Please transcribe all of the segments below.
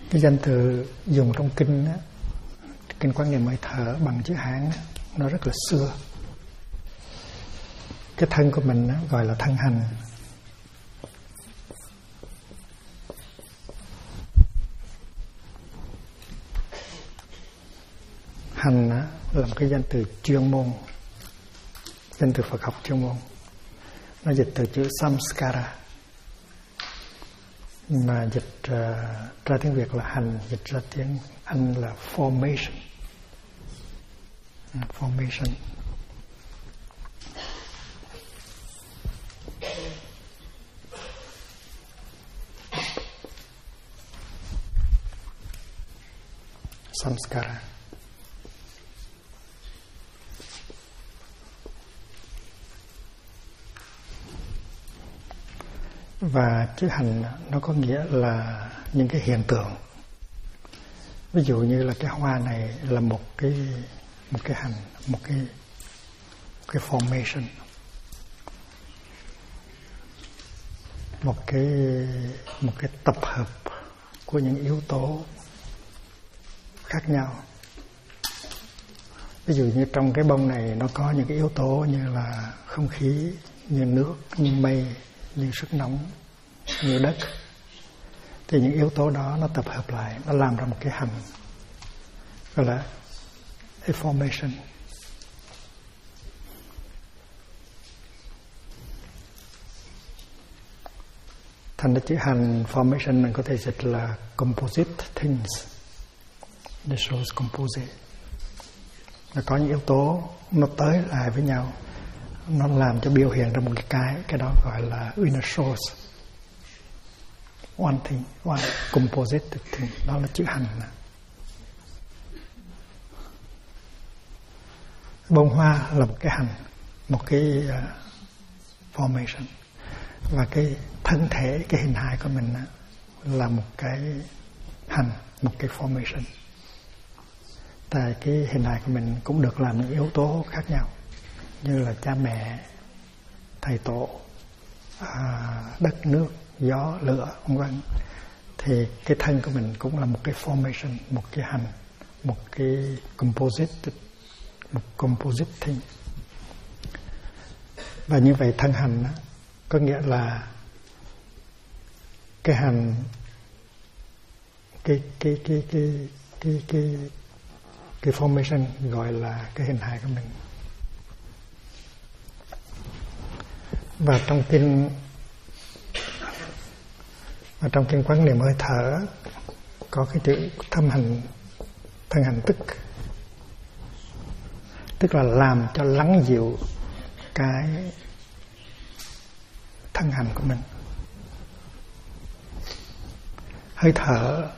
Cái danh từ dùng trong kinh á, kinh Quán Niệm Hơi Thở bằng chữ Hán á, nó rất là xưa. Cái thân của mình á, gọi là thân hành. Hành á, là một cái danh từ chuyên môn, danh từ Phật học chuyên môn. Nó dịch từ chữ samskara, mà dịch ra tiếng Việt là hành, dịch ra tiếng Anh là formation. Formation. Samskara. Và chữ hành nó có nghĩa là những cái hiện tượng. Ví dụ như là cái hoa này là một cái hành, một cái formation, một cái tập hợp của những yếu tố khác nhau. Ví dụ như trong cái bông này nó có những cái yếu tố như là không khí, như nước, như mây, như sức nóng, như đất. Thì những yếu tố đó nó tập hợp lại, nó làm ra một cái hành, gọi là a formation. Thành ra chữ hành formation mình có thể dịch là composite things. It shows composite. Nó có những yếu tố nó tới lại với nhau, nó làm cho biểu hiện ra một cái đó gọi là inner source. One thing, one composite thing, đó là chữ hành. Bông hoa là một cái hành, một cái formation. Và cái thân thể, cái hình hài của mình là một cái hành, một cái formation. Tại cái hình hài của mình cũng được làm những yếu tố khác nhau, như là cha mẹ, thầy tổ, đất nước, gió, lửa, vân vân. Thì cái thân của mình cũng là một cái formation, một cái hành, một cái composite thing. Và như vậy thân hành có nghĩa là cái hành, cái formation gọi là cái hình hài của mình. Và trong kinh Quán Niệm Hơi Thở có cái chữ thân hành tức là làm cho lắng dịu cái thân hành của mình. Hơi thở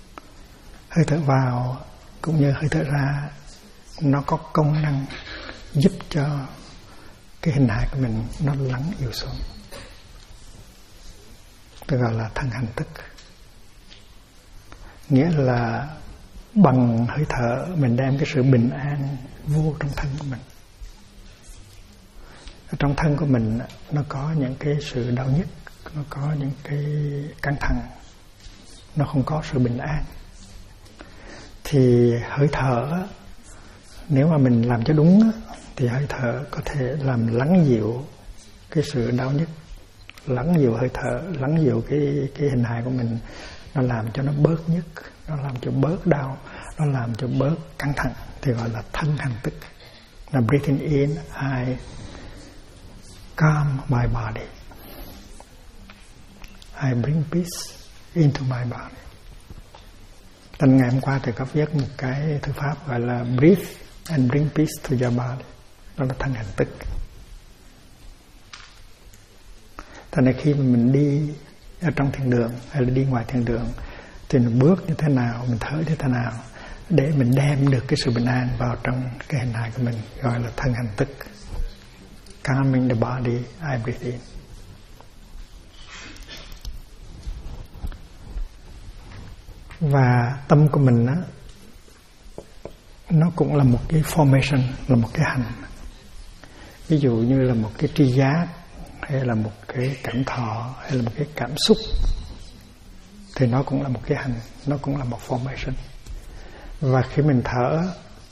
vào cũng như hơi thở ra, nó có công năng giúp cho cái hình hài của mình nó lắng dịu xuống. Tôi gọi là thân hành tức. Nghĩa là bằng hơi thở mình đem cái sự bình an vô trong thân của mình. Ở trong thân của mình nó có những cái sự đau nhức, nó có những cái căng thẳng, nó không có sự bình an. Thì hơi thở, nếu mà mình làm cho đúng thì hơi thở có thể làm lắng dịu cái sự đau nhức, lắng dịu hơi thở, lắng dịu cái hình hài của mình. Nó làm cho nó bớt nhức, nó làm cho bớt đau, nó làm cho bớt căng thẳng, thì gọi là thân hành tức. Là breathing in, I calm my body, I bring peace into my body. Thành ngày hôm qua thì có viết một cái thư pháp gọi là breathe and bring peace to your body. Đó là thân hành tức. Thành ra khi mình đi ở trong thiền đường hay là đi ngoài thiền đường thì mình bước như thế nào, mình thở như thế nào để mình đem được cái sự bình an vào trong cái hình hài của mình, gọi là thân hành tức. Calming the body, I breathe in. Và tâm của mình nó cũng là một cái formation, là một cái hành. Ví dụ như là một cái tri giác, hay là một cái cảm thọ, hay là một cái cảm xúc, thì nó cũng là một cái hành, nó cũng là một formation. Và khi mình thở,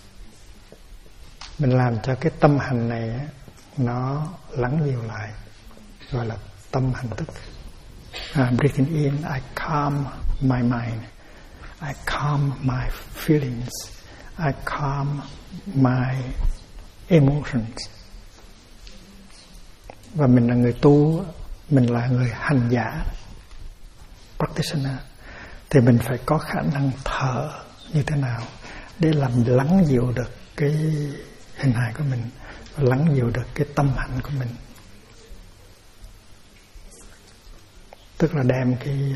mình làm cho cái tâm hành này nó lắng dịu lại, gọi là tâm hành thức. Breathing in, I calm my mind, I calm my feelings, I calm my emotions. Và mình là người tu, mình là người hành giả, practitioner, thì mình phải có khả năng thở như thế nào để làm lắng dịu được cái hình hài của mình, lắng dịu được cái tâm hạnh của mình. Tức là đem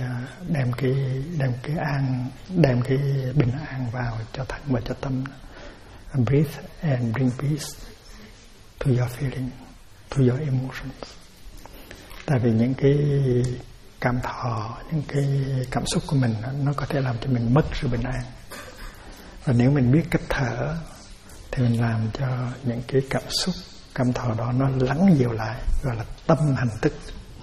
cái bình an vào cho thân và cho tâm. Breathe and bring peace to your feeling, to your emotions. Tại vì những cái cảm thọ, những cái cảm xúc của mình nó có thể làm cho mình mất sự bình an. Và nếu mình biết cách thở thì mình làm cho những cái cảm xúc, cảm thọ đó nó lắng dịu lại, gọi là tâm hành thức.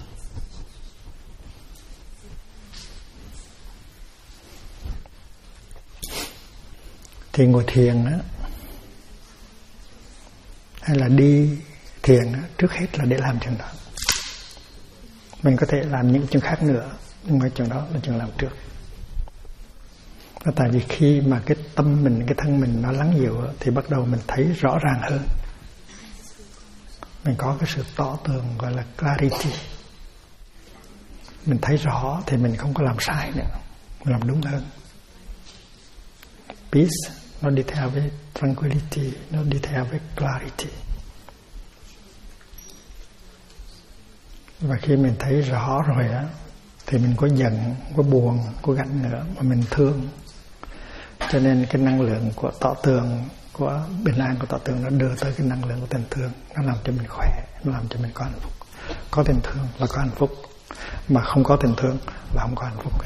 Thì ngồi thiền á, hay là đi thiền á, trước hết là để làm chuyện đó. Mình có thể làm những chuyện khác nữa, nhưng mà chuyện đó là chuyện làm trước. Và tại vì khi mà cái tâm mình, cái thân mình nó lắng dịu thì bắt đầu mình thấy rõ ràng hơn. Mình có cái sự tỏ tường gọi là clarity. Mình thấy rõ thì mình không có làm sai nữa, mình làm đúng hơn. Peace nó đi theo với tranquility, nó đi theo với clarity. Và khi mình thấy rõ rồi á, thì mình có giận, có buồn, có ganh nữa, mà mình thương. Cho nên cái năng lượng của tỏ tường, của bình an của tỏ tường nó đưa tới cái năng lượng của tình thương. Nó làm cho mình khỏe, nó làm cho mình có hạnh phúc. Có tình thương là có hạnh phúc, mà không có tình thương là không có hạnh phúc.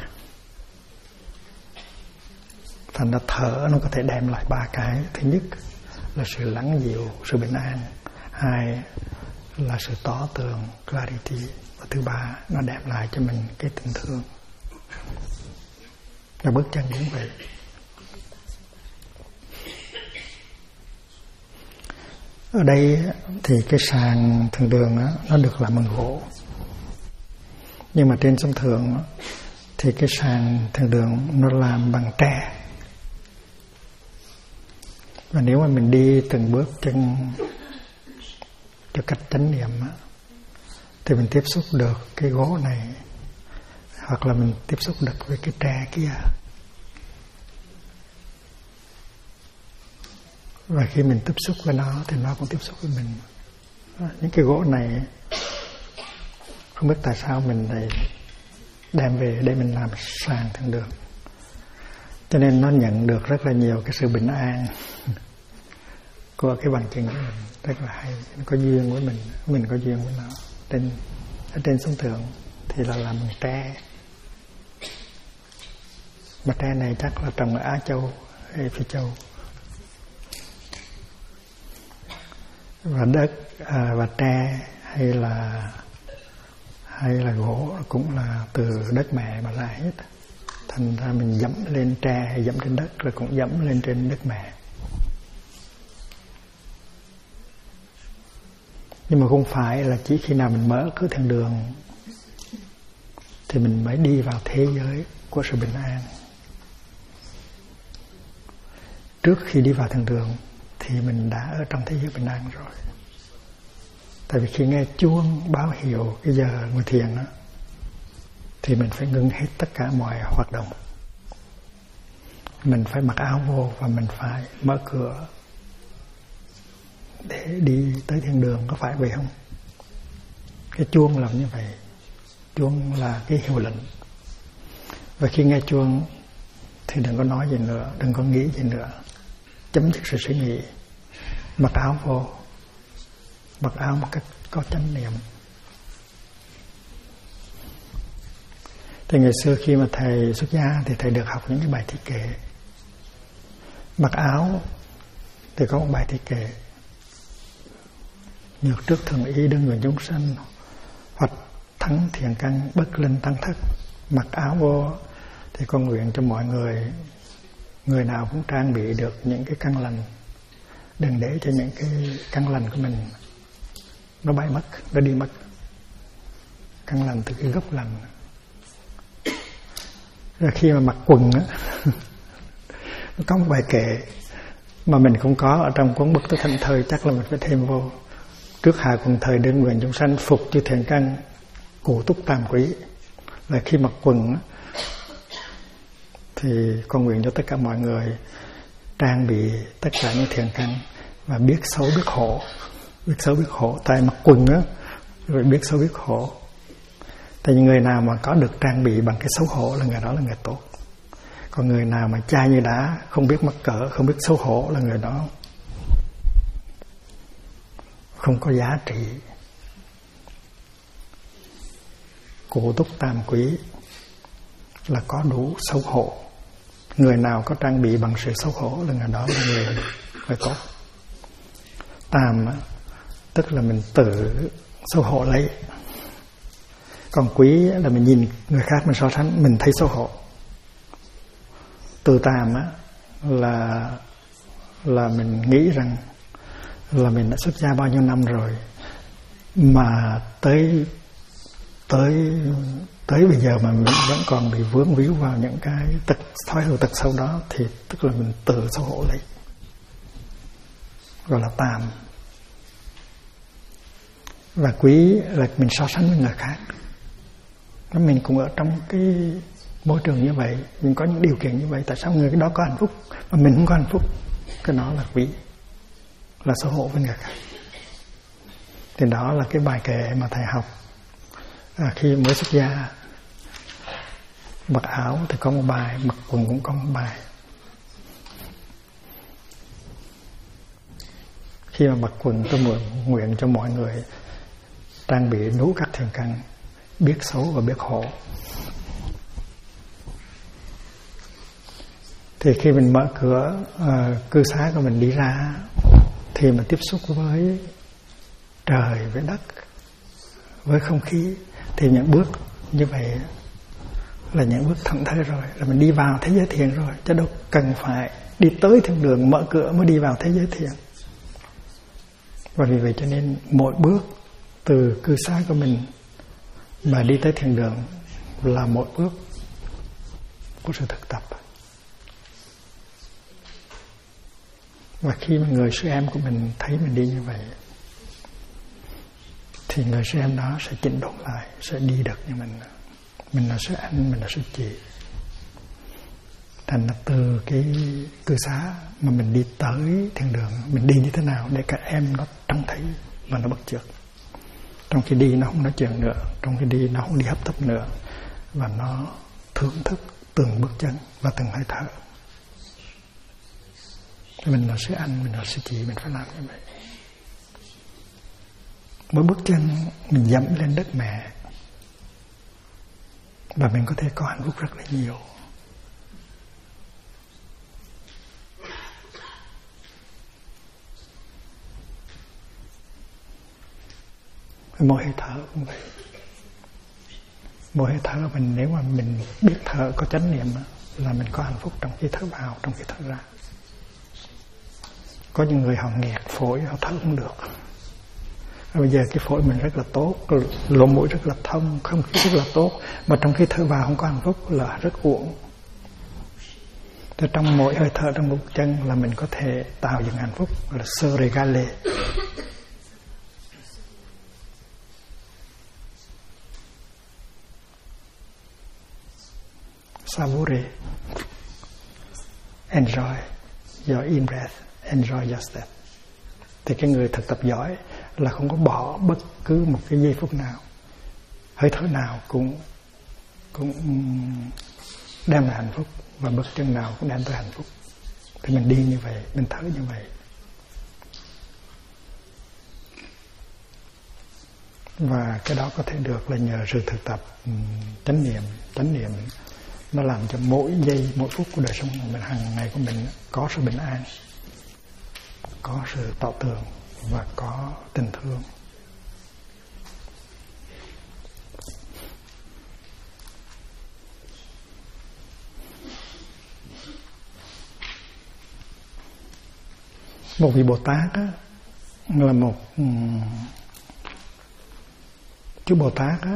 Thành ra thở nó có thể đem lại ba cái. Thứ nhất là sự lắng dịu, sự bình an. Hai là sự tỏ tường, clarity. Và thứ ba, nó đem lại cho mình cái tình thương. Là bước chân cũng vậy. Ở đây thì cái sàn thường đường đó, nó được làm bằng gỗ. Nhưng mà trên sông Thượng đó, thì cái sàn thường đường nó làm bằng tre. Và nếu mà mình đi từng bước chân cho cách chánh niệm á, thì mình tiếp xúc được cái gỗ này, hoặc là mình tiếp xúc được với cái tre kia. Và khi mình tiếp xúc với nó thì nó cũng tiếp xúc với mình. Những cái gỗ này không biết tại sao mình lại đem về để mình làm sàn thường đường. Cho nên nó nhận được rất là nhiều cái sự bình an của cái bàn chân của mình, rất là hay. Nó có duyên với mình có duyên với nó. Ở trên sông Thượng thì là làm bằng tre. Mà tre này chắc là trồng ở Á Châu hay Phi Châu. Và đất và tre hay là gỗ cũng là từ đất mẹ mà ra hết. Thành ra mình dẫm lên tre hay dẫm trên đất, rồi cũng dẫm lên trên đất mẹ. Nhưng mà không phải là chỉ khi nào mình mở cửa thiên đường thì mình mới đi vào thế giới của sự bình an. Trước khi đi vào thiên đường thì mình đã ở trong thế giới bình an rồi. Tại vì khi nghe chuông báo hiệu cái giờ ngồi thiền đó, thì mình phải ngưng hết tất cả mọi hoạt động. Mình phải mặc áo vô và mình phải mở cửa để đi tới thiên đường, có phải vậy không? Cái chuông làm như vậy. Chuông là cái hiệu lệnh. Và khi nghe chuông thì đừng có nói gì nữa, đừng có nghĩ gì nữa. Chấm dứt sự suy nghĩ. Mặc áo vô. Mặc áo một cách có chánh niệm. Thì ngày xưa khi mà thầy xuất gia thì thầy được học những cái bài thi kệ. Mặc áo thì có một bài thi kệ: nhược trước thường ý đương người chúng sanh, hoặc thắng thiện căn bất linh tăng thất. Mặc áo vô Thì con nguyện cho mọi người nào cũng trang bị được những cái căn lành, đừng để cho những cái căn lành của mình nó bay mất, nó đi mất. Căn lành từ cái gốc lành. Rồi khi mà mặc quần á, nó có một bài kệ mà mình không có ở trong cuốn Bất Tử Thành Thời, chắc là mình phải thêm vô. Trước hạ quần thời đơn nguyện chúng sanh phục chư thiện căn, cụ túc tam quý. Là khi mặc quần á, thì con nguyện cho tất cả mọi người trang bị tất cả những thiện căn và biết xấu biết khổ. Biết xấu biết khổ. Tại mặc quần á, rồi biết xấu biết khổ. Tại những người nào mà có được trang bị bằng cái xấu hổ là người đó là người tốt. Còn người nào mà chai như đá, không biết mắc cỡ, không biết xấu hổ là người đó không có giá trị. Cụ túc tam quý là có đủ xấu hổ. Người nào có trang bị bằng sự xấu hổ là người đó là người tốt. Tam á, tức là mình tự xấu hổ lấy. Còn quý là mình nhìn người khác mình so sánh, mình thấy xấu hổ. Từ tam á là mình nghĩ rằng là mình đã xuất gia bao nhiêu năm rồi mà tới bây giờ mà mình vẫn còn bị vướng víu vào những cái thói hư tật xấu đó, thì tức là mình tự xấu hổ lấy, gọi là tam. Và quý là mình so sánh với người khác. Mình cũng ở trong cái môi trường như vậy, mình có những điều kiện như vậy, tại sao người đó có hạnh phúc mà mình không có hạnh phúc? Cái đó là quý, là xấu hổ với người khác. Thì đó là cái bài kệ mà thầy học khi mới xuất gia. Mặc áo thì có một bài, mặc quần cũng có một bài. Khi mà mặc quần, tôi nguyện cho mọi người trang bị đủ các thiện căn, biết xấu và biết khổ. Thì khi mình mở cửa cư xá của mình đi ra, thì mình tiếp xúc với trời, với đất, với không khí, thì những bước như vậy là những bước thẳng thơi rồi, là mình đi vào thế giới thiện rồi, chứ đâu cần phải đi tới thiên đường mở cửa mới đi vào thế giới thiện. Và vì vậy cho nên mỗi bước từ cư xá của mình mà đi tới thiên đường là một bước của sự thực tập. Và khi mà người sư em của mình thấy mình đi như vậy, thì người sư em đó sẽ chỉnh đốn lại, sẽ đi được như mình. Mình là sư anh, mình là sư chị. Thành là từ cái cư xá mà mình đi tới thiên đường, mình đi như thế nào để các em nó trông thấy và nó bắt chước. Trong khi đi nó không nói chuyện nữa, trong khi đi nó không đi hấp tấp nữa, và nó thưởng thức từng bước chân và từng hơi thở. Mình là sư anh, mình là sư chị, mình phải làm như vậy. Mỗi bước chân mình dẫm lên đất mẹ, và mình có thể có hạnh phúc rất là nhiều. Mỗi hơi thở cũng vậy. Mỗi hơi thở mình, nếu mà mình biết thở, có chánh niệm là mình có hạnh phúc trong khi thở vào, trong khi thở ra. Có những người họ nghẹt phổi, họ thở không được. Bây giờ cái phổi mình rất là tốt, lỗ mũi rất là thông, không khí rất là tốt, mà trong khi thở vào không có hạnh phúc là rất uổng. Thì trong mỗi hơi thở, trong một chân là mình có thể tạo dựng hạnh phúc, là se regale. Savourer, enjoy your in-breath, enjoy your step. Thì cái người thực tập giỏi là không có bỏ bất cứ một cái giây phút nào, hơi thở nào cũng đem lại hạnh phúc, và bước chân nào cũng đem tới hạnh phúc. Thì mình đi như vậy, mình thở như vậy. Và cái đó có thể được là nhờ sự thực tập chánh niệm nó làm cho mỗi giây, mỗi phút của đời sống của mình, hàng ngày của mình có sự bình an, có sự tỏ tường và có tình thương. Một vị Bồ Tát á, là một chữ Bồ Tát á,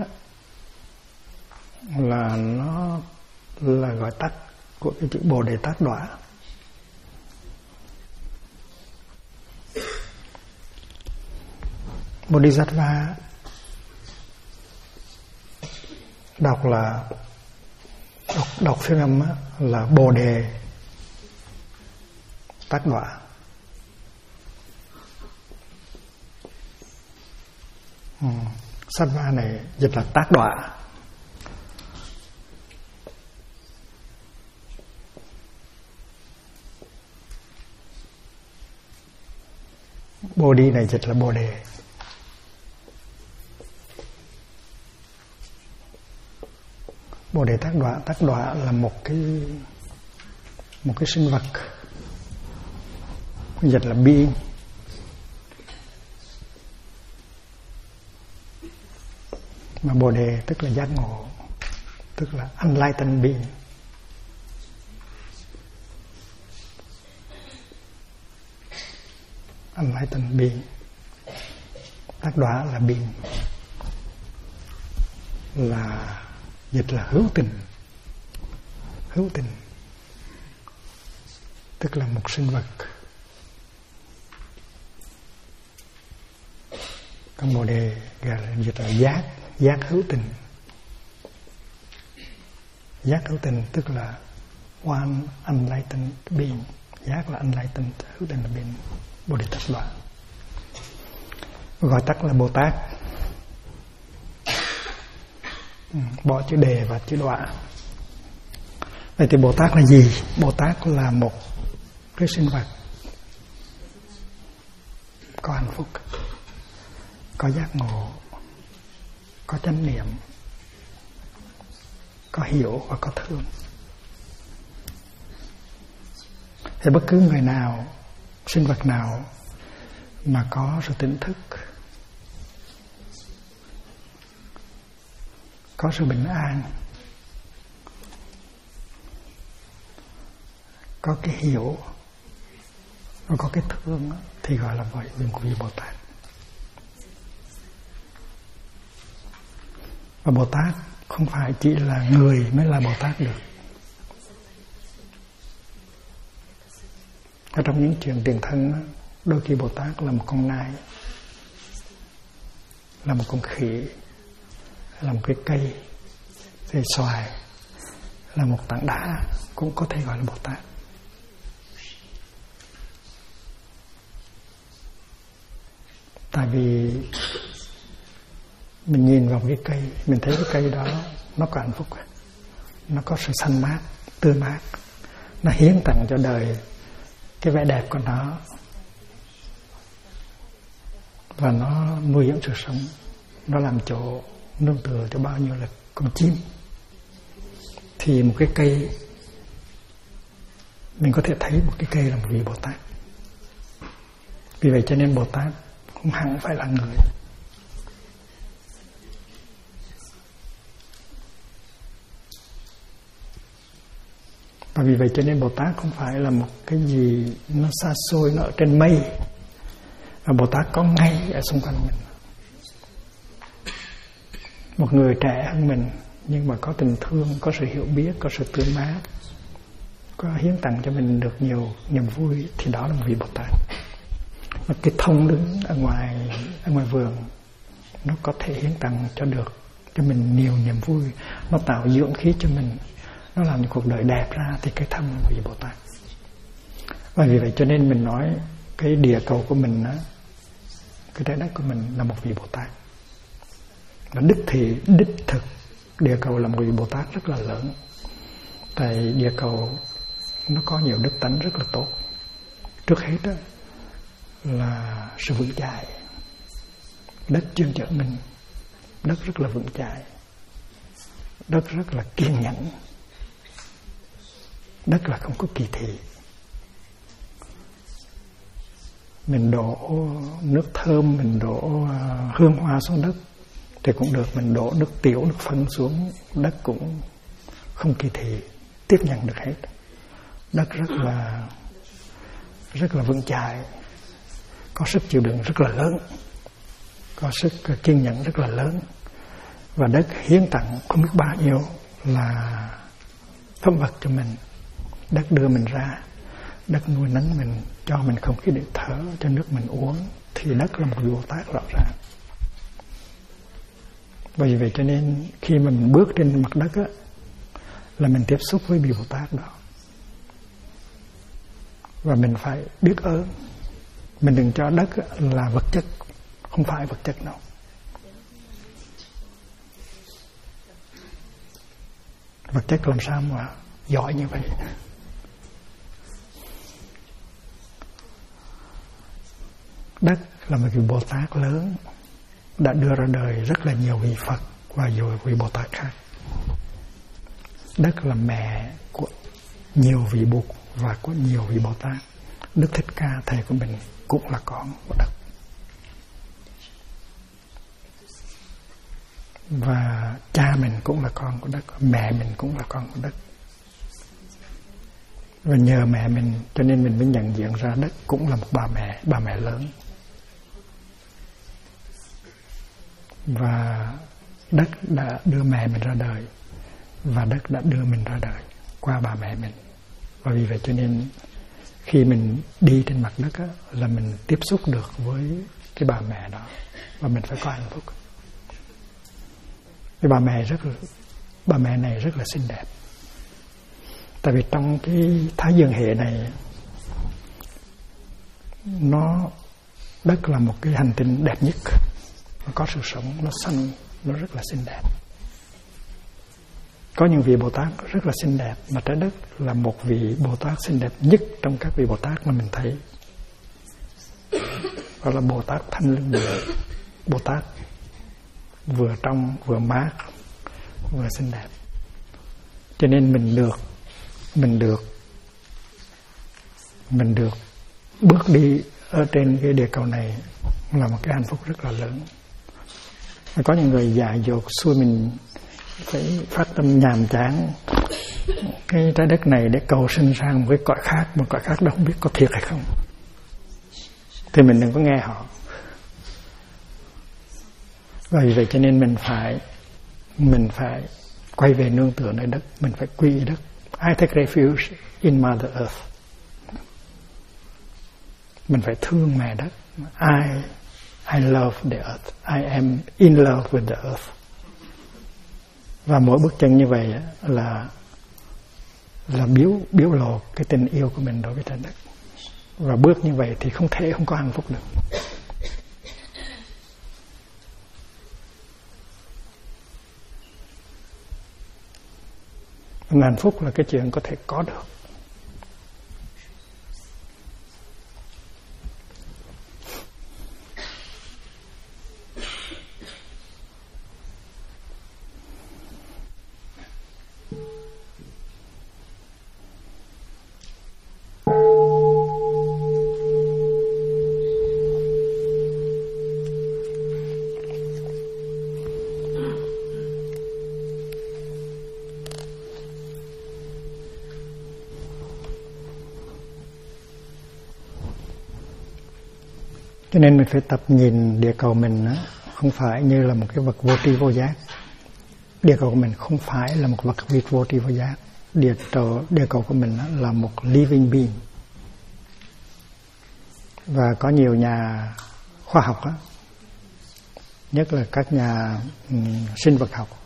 là nó là gọi tắt của cái chữ Bồ Đề Tát Đọa. Bodhisattva đọc phiên âm á, là Bồ Đề Tát Đọa. Sattva này dịch là tác đọa. Bodhi này dịch là Bồ Đề. Bồ Đề tác đọa là một cái sinh vật, dịch là being. Mà Bồ Đề tức là giác ngộ, tức là enlightened being. Enlightened being. Tác đọa là being, là dịch là hữu tình. Hữu tình tức là một sinh vật. Còn Bồ Đề dịch là giác hữu tình. Giác hữu tình tức là one enlightened being. Giác là enlightened, hữu tình là being. Bồ Đề Tát Đọa, gọi tắt là Bồ Tát. Bỏ chữ đề và chữ đọa. Vậy thì Bồ Tát là gì? Bồ Tát là một cái sinh vật có hạnh phúc, có giác ngộ, có chánh niệm, có hiểu và có thương. Thì bất cứ người nào, sinh vật nào mà có sự tỉnh thức, có sự bình an, có cái hiểu và có cái thương, thì gọi là một vị Bồ Tát. Và Bồ Tát không phải chỉ là người mới là Bồ Tát được. Ở trong những chuyện tiền thân, đôi khi Bồ Tát là một con nai, là một con khỉ, là một cái cây xoài, là một tảng đá, cũng có thể gọi là Bồ Tát. Tại vì mình nhìn vào cái cây, mình thấy cái cây đó nó có hạnh phúc, nó có sự xanh mát, tươi mát, nó hiến tặng cho đời cái vẻ đẹp của nó, và nó nuôi dưỡng sự sống, nó làm chỗ nương tựa cho bao nhiêu là con chim. Thì một cái cây, mình có thể thấy một cái cây là một vị Bồ Tát. Vì vậy cho nên Bồ Tát không hẳn phải là người. Và vì vậy cho nên Bồ Tát không phải là một cái gì nó xa xôi, nó ở trên mây. Và Bồ Tát có ngay ở xung quanh mình. Một người trẻ hơn mình, nhưng mà có tình thương, có sự hiểu biết, có sự tươi mát, có hiến tặng cho mình được nhiều niềm vui, thì đó là một vị Bồ Tát. Và cái thông đứng ở ngoài vườn, nó có thể hiến tặng cho mình nhiều niềm vui, nó tạo dưỡng khí cho mình, nó làm cho cuộc đời đẹp ra, thì cái thân là vị Bồ Tát. Và vì vậy cho nên mình nói cái địa cầu của mình á, cái trái đất của mình là một vị Bồ Tát. Và đích thực địa cầu là một vị Bồ Tát rất là lớn. Tại địa cầu nó có nhiều đức tánh rất là tốt. Trước hết đó là sự vững chãi. Đất chuyên chở mình, đất rất là vững chãi, đất rất là kiên nhẫn, đất là không có kỳ thị. Mình đổ nước thơm, mình đổ hương hoa xuống đất thì cũng được, mình đổ nước tiểu, nước phân xuống đất cũng không kỳ thị, tiếp nhận được hết. Đất rất là vững chãi, có sức chịu đựng rất là lớn, có sức kiên nhẫn rất là lớn, và đất hiến tặng không biết bao nhiêu là phẩm vật cho mình. Đất đưa mình ra, đất nuôi nấng mình, cho mình không khí để thở, cho nước mình uống, thì đất là một vị Bồ Tát rõ ràng. Bởi vậy cho nên khi mình bước trên mặt đất á, là mình tiếp xúc với vị Bồ Tát đó, và mình phải biết ơn. Mình đừng cho đất là vật chất, không phải vật chất đâu. Vật chất làm sao mà giỏi như vậy? Đất là một vị Bồ Tát lớn, đã đưa ra đời rất là nhiều vị Phật và nhiều vị Bồ Tát khác. Đất là mẹ của nhiều vị Bụt và của nhiều vị Bồ Tát. Đức Thích Ca thầy của mình cũng là con của đất. Và cha mình cũng là con của đất, mẹ mình cũng là con của đất. Và nhờ mẹ mình cho nên mình mới nhận diện ra đất cũng là một bà mẹ lớn. Và đất đã đưa mẹ mình ra đời, và đất đã đưa mình ra đời qua bà mẹ mình. Và vì vậy cho nên khi mình đi trên mặt đất á, là mình tiếp xúc được với cái bà mẹ đó, và mình phải có hạnh phúc. Cái bà mẹ này rất là xinh đẹp. Tại vì trong cái Thái Dương hệ này, đất là một cái hành tinh đẹp nhất, nó có sự sống, nó xanh, nó rất là xinh đẹp. Có những vị Bồ Tát rất là xinh đẹp, mà trái đất là một vị Bồ Tát xinh đẹp nhất trong các vị Bồ Tát mà mình thấy. Đó là Bồ Tát Thanh Lương Địa. Bồ Tát vừa trong, vừa mát, vừa xinh đẹp. Cho nên mình được bước đi ở trên cái địa cầu này là một cái hạnh phúc rất là lớn. Có những người dại dột xui mình phải phát tâm nhàm chán cái trái đất này để cầu sinh sang một cái cõi khác, một cõi khác đó không biết có thiệt hay không, thì mình đừng có nghe họ. Vì vậy cho nên mình phải quay về nương tựa nơi đất, mình phải quy đất. I take refuge in Mother Earth. Mình phải thương mẹ đất. I love the earth. I am in love with the earth. Và mỗi bước chân như vậy là biểu lộ cái tình yêu của mình đối với trái đất. Và bước như vậy thì không có hạnh phúc được. Hạnh phúc là cái chuyện có thể có được. Cho nên mình phải tập nhìn địa cầu mình á, không phải như là một cái vật vô tri vô giác. Địa cầu của mình không phải là một vật vô tri vô giác. Địa cầu của mình là một living being. Và có nhiều nhà khoa học á, nhất là các nhà sinh vật học,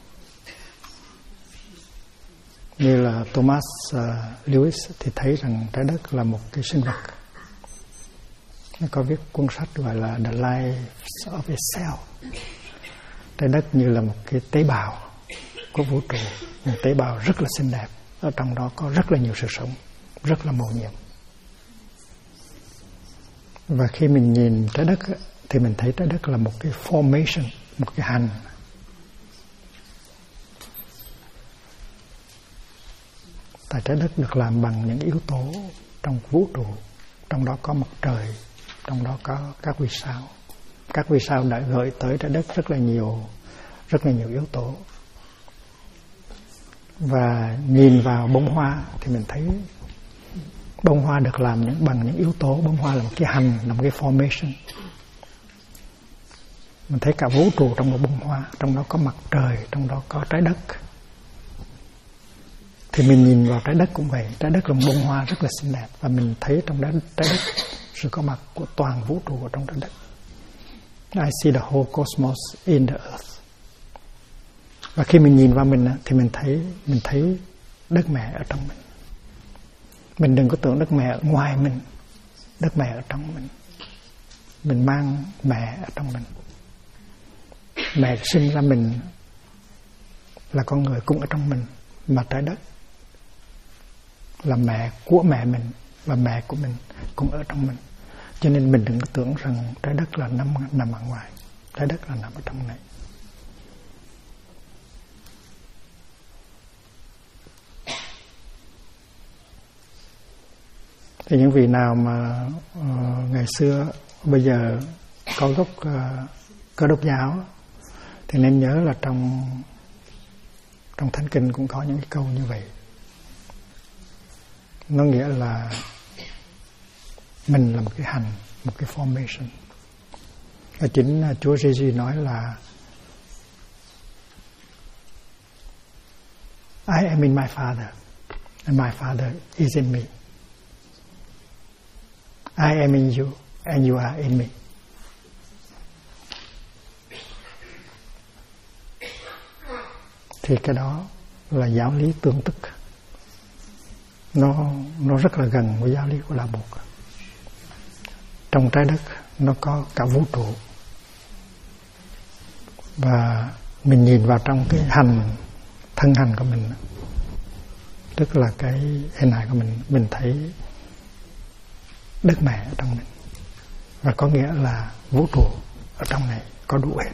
như là Thomas Lewis thì thấy rằng trái đất là một cái sinh vật. Nó có viết cuốn sách gọi là The Life of a Cell. Trái đất như là một cái tế bào của vũ trụ, một tế bào rất là xinh đẹp. Ở trong đó có rất là nhiều sự sống, rất là mầu nhiệm. Và khi mình nhìn trái đất thì mình thấy trái đất là một cái formation, một cái hành. Tại trái đất được làm bằng những yếu tố trong vũ trụ. Trong đó có mặt trời, trong đó có các vì sao. Các vì sao đã gửi tới trái đất rất là nhiều yếu tố. Và nhìn vào bông hoa thì mình thấy Bông hoa được làm bằng những yếu tố. Bông hoa là một cái hành, là một cái formation. Mình thấy cả vũ trụ trong một bông hoa, trong đó có mặt trời, trong đó có trái đất. Thì mình nhìn vào trái đất cũng vậy. Trái đất là một bông hoa rất là xinh đẹp, và mình thấy trong trái đất sự có mặt của toàn vũ trụ ở trong trái đất. I see the whole cosmos in the earth. Và khi mình nhìn vào mình thì mình thấy đất mẹ ở trong mình. Mình đừng có tưởng đất mẹ ở ngoài mình. Đất mẹ ở trong mình. Mình mang mẹ ở trong mình. Mẹ sinh ra mình là con người cũng ở trong mình. Mà trái đất là mẹ của mẹ mình, và mẹ của mình cũng ở trong mình. Cho nên mình đừng có tưởng rằng trái đất là nằm ở ngoài. Trái đất là nằm ở trong này. Thì những vị nào mà ngày xưa, bây giờ có gốc Cơ Đốc giáo, thì nên nhớ là trong Thánh Kinh cũng có những cái câu như vậy. Nó nghĩa là mình là một cái hành, một cái formation. Và chính Chúa Giêsu nói là I am in my Father, and my Father is in me. I am in you, and you are in me. Thì cái đó là giáo lý tương tức. Nó rất là gần với giáo lý của Đạo Bụt. Trong trái đất nó có cả vũ trụ. Và mình nhìn vào trong cái thân hành của mình, tức là cái hình hài của mình thấy đất mẹ ở trong mình. Và có nghĩa là vũ trụ ở trong này có đủ hết.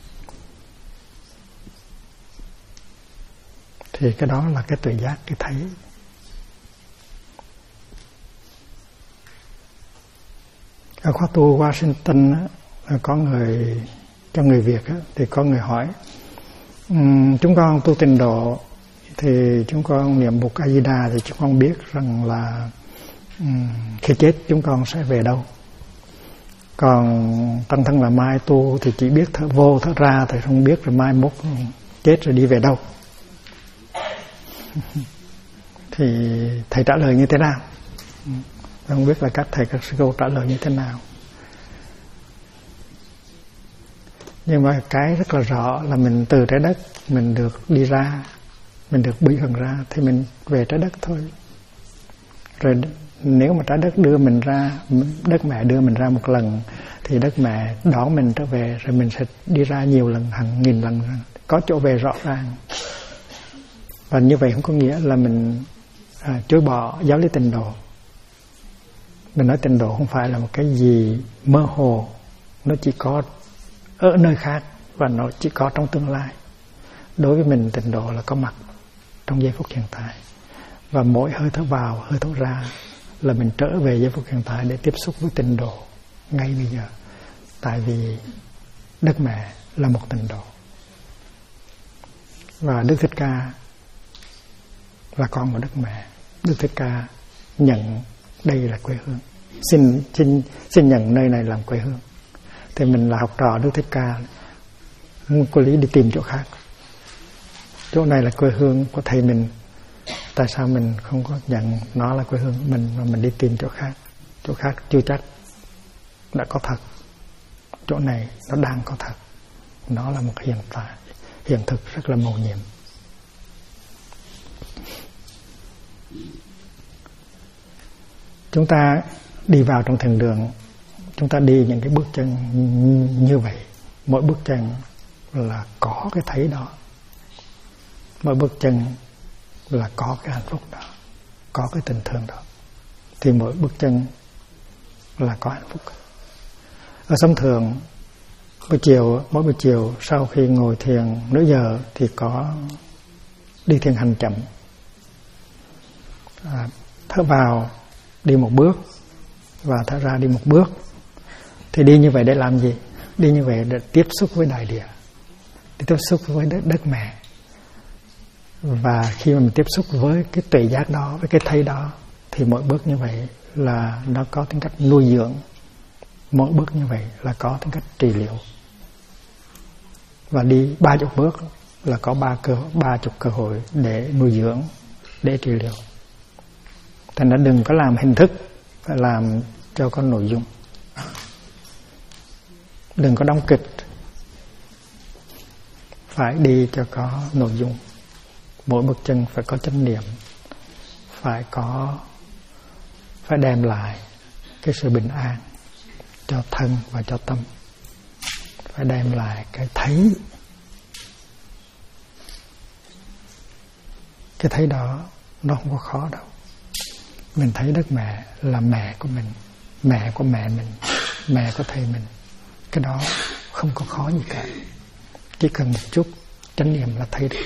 Thì cái đó là cái tuệ giác, cái thấy. Ở khóa tu Washington có người, cho người Việt thì có người hỏi, chúng con tu tịnh độ thì chúng con niệm Bụt A Di Đà, thì chúng con biết rằng là khi chết chúng con sẽ về đâu. Còn tăng thân là mai tu thì chỉ biết thở vô thở ra, thì không biết rồi mai mốt chết rồi đi về đâu. Thì thầy trả lời như thế nào? Không biết là các thầy các sư cô trả lời như thế nào. Nhưng mà cái rất là rõ là mình từ trái đất mình được đi ra, mình được bí ẩn ra, thì mình về trái đất thôi. Rồi nếu mà trái đất đưa mình ra, đất mẹ đưa mình ra một lần, thì đất mẹ đón mình trở về, rồi mình sẽ đi ra nhiều lần, hàng nghìn lần, có chỗ về rõ ràng. Và như vậy không có nghĩa là mình chối bỏ giáo lý tịnh độ. Mình nói tịnh độ không phải là một cái gì mơ hồ, nó chỉ có ở nơi khác và nó chỉ có trong tương lai. Đối với mình, tịnh độ là có mặt trong giây phút hiện tại. Và mỗi hơi thở vào, hơi thở ra là mình trở về giây phút hiện tại để tiếp xúc với tịnh độ ngay bây giờ. Tại vì đất mẹ là một tịnh độ. Và Đức Thích Ca là con của đất mẹ. Đức Thích Ca nhận đây là quê hương, xin nhận nơi này làm quê hương. Thì mình là học trò Đức Thích Ca, không có lý đi tìm chỗ khác. Chỗ này là quê hương của thầy mình, tại sao mình không có nhận nó là quê hương của mình mà mình đi tìm chỗ khác? Chỗ khác chưa chắc đã có thật, chỗ này nó đang có thật. Nó là một hiện thực rất là mầu nhiệm. Chúng ta đi vào trong thiền đường, chúng ta đi những cái bước chân như vậy. Mỗi bước chân là có cái thấy đó. Mỗi bước chân là có cái hạnh phúc đó, có cái tình thương đó. Thì mỗi bước chân là có hạnh phúc. Ở sống thường, mỗi buổi chiều sau khi ngồi thiền nửa giờ thì có đi thiền hành chậm. Thở vào đi một bước và thở ra đi một bước. Thì đi như vậy để làm gì? Đi như vậy để tiếp xúc với đại địa, để tiếp xúc với đất mẹ. Và khi mà mình tiếp xúc với cái tuệ giác đó, với cái thấy đó, thì mỗi bước như vậy là nó có tính cách nuôi dưỡng, mỗi bước như vậy là có tính cách trị liệu. Và đi 30 bước là có 30 cơ hội để nuôi dưỡng, để trị liệu. Thành ra đừng có làm hình thức, phải làm cho có nội dung. Đừng có đóng kịch, phải đi cho có nội dung. Mỗi bước chân phải có chánh niệm, phải đem lại cái sự bình an cho thân và cho tâm, phải đem lại cái thấy. Cái thấy đó nó không có khó đâu. Mình thấy Đức Mẹ là mẹ của mình, mẹ của mẹ mình, mẹ của thầy mình. Cái đó không có khó gì cả. Chỉ cần một chút chánh niệm là thấy được.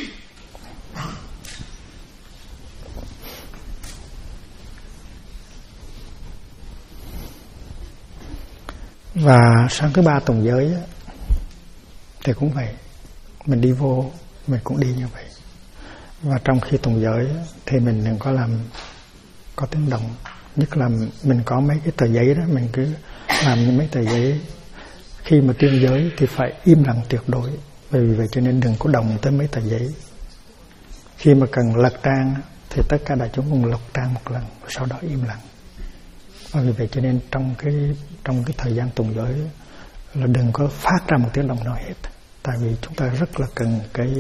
Và sáng thứ 3 tuần giới thì cũng vậy. Mình đi vô, mình cũng đi như vậy. Và trong khi tuần giới thì mình đừng có làm có tiếng động. Nhất là mình có mấy cái tờ giấy đó, mình cứ làm mấy tờ giấy. Khi mà tuyên giới thì phải im lặng tuyệt đối. Bởi vì vậy cho nên đừng có động tới mấy tờ giấy. Khi mà cần lật trang thì tất cả đại chúng cùng lật trang một lần, sau đó im lặng. Bởi vì vậy cho nên trong cái thời gian tuần giới là đừng có phát ra một tiếng động nào hết. Tại vì chúng ta rất là cần cái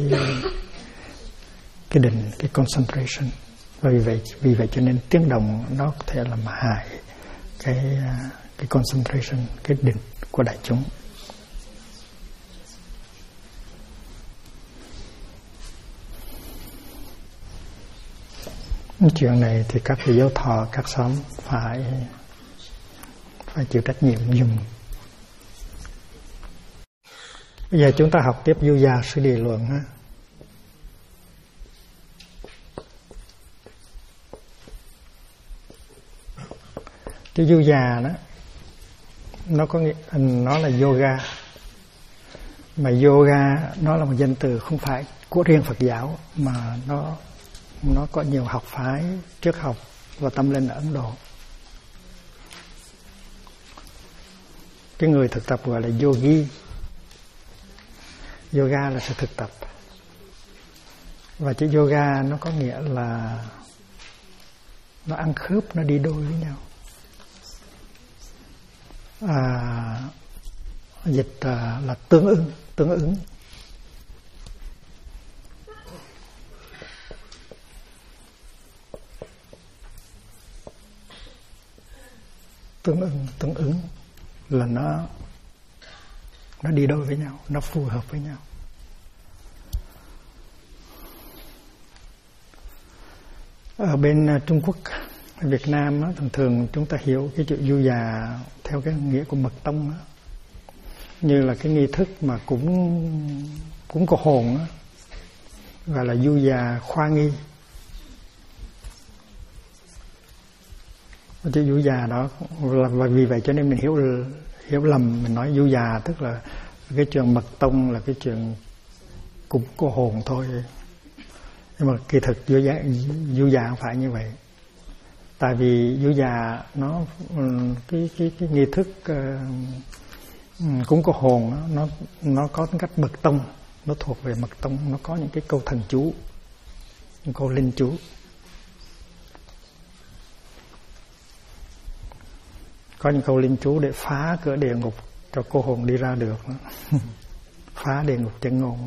định, cái concentration. Và vì vậy cho nên tiếng động nó có thể làm hại cái concentration, cái định của đại chúng. Chuyện này thì các vị giáo thọ, các xóm phải chịu trách nhiệm dùm. Bây giờ chúng ta học tiếp Du Già Sư Địa Luận ha. Cái Du Già đó nó có nghĩa, nó là yoga. Mà yoga nó là một danh từ không phải của riêng Phật giáo, mà nó có nhiều học phái, triết học và tâm linh ở Ấn Độ. Cái người thực tập gọi là yogi. Yoga là sự thực tập. Và chữ yoga nó có nghĩa là nó ăn khớp, nó đi đôi với nhau. Dịch là tương ứng. Tương ứng, là nó đi đôi với nhau, nó phù hợp với nhau. Ở bên Trung Quốc, Việt Nam á, thường chúng ta hiểu cái chữ Du Già theo cái nghĩa của mật tông á, như là cái nghi thức mà cúng cô hồn á, gọi là Du Già khoa nghi. Chữ Du Già đó là vì vậy cho nên mình hiểu lầm, mình nói Du Già tức là cái chuyện mật tông là cái chuyện cúng cô hồn thôi. Nhưng mà kỳ thực Du Già không phải như vậy. Tại vì Du Già nó cái nghi thức cúng cô hồn đó, nó có tính cách mật tông, nó thuộc về mật tông, nó có những cái câu thần chú, những câu linh chú. Có những câu linh chú để phá cửa địa ngục cho cô hồn đi ra được. Phá địa ngục chân ngôn.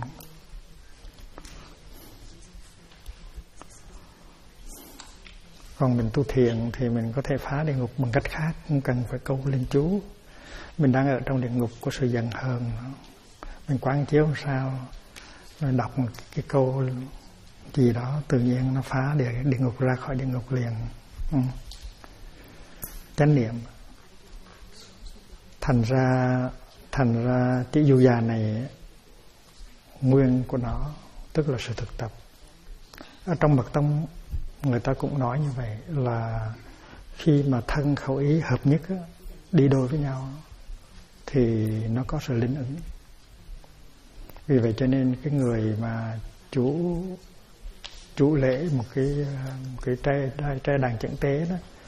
Còn mình tu thiền thì mình có thể phá địa ngục bằng cách khác, không cần phải câu linh chú. Mình đang ở trong địa ngục của sự giận hờn, mình quán chiếu sao, mình đọc một cái câu gì đó, tự nhiên nó phá địa ngục ra khỏi địa ngục liền. Chánh niệm. Thành ra cái Du Già này nguyên của nó tức là sự thực tập. Ở trong mật tông người ta cũng nói như vậy, là khi mà thân khẩu ý hợp nhất á, đi đôi với nhau thì nó có sự linh ứng. Vì vậy cho nên cái người mà chủ lễ một cái trai đàn chẩn tế đó,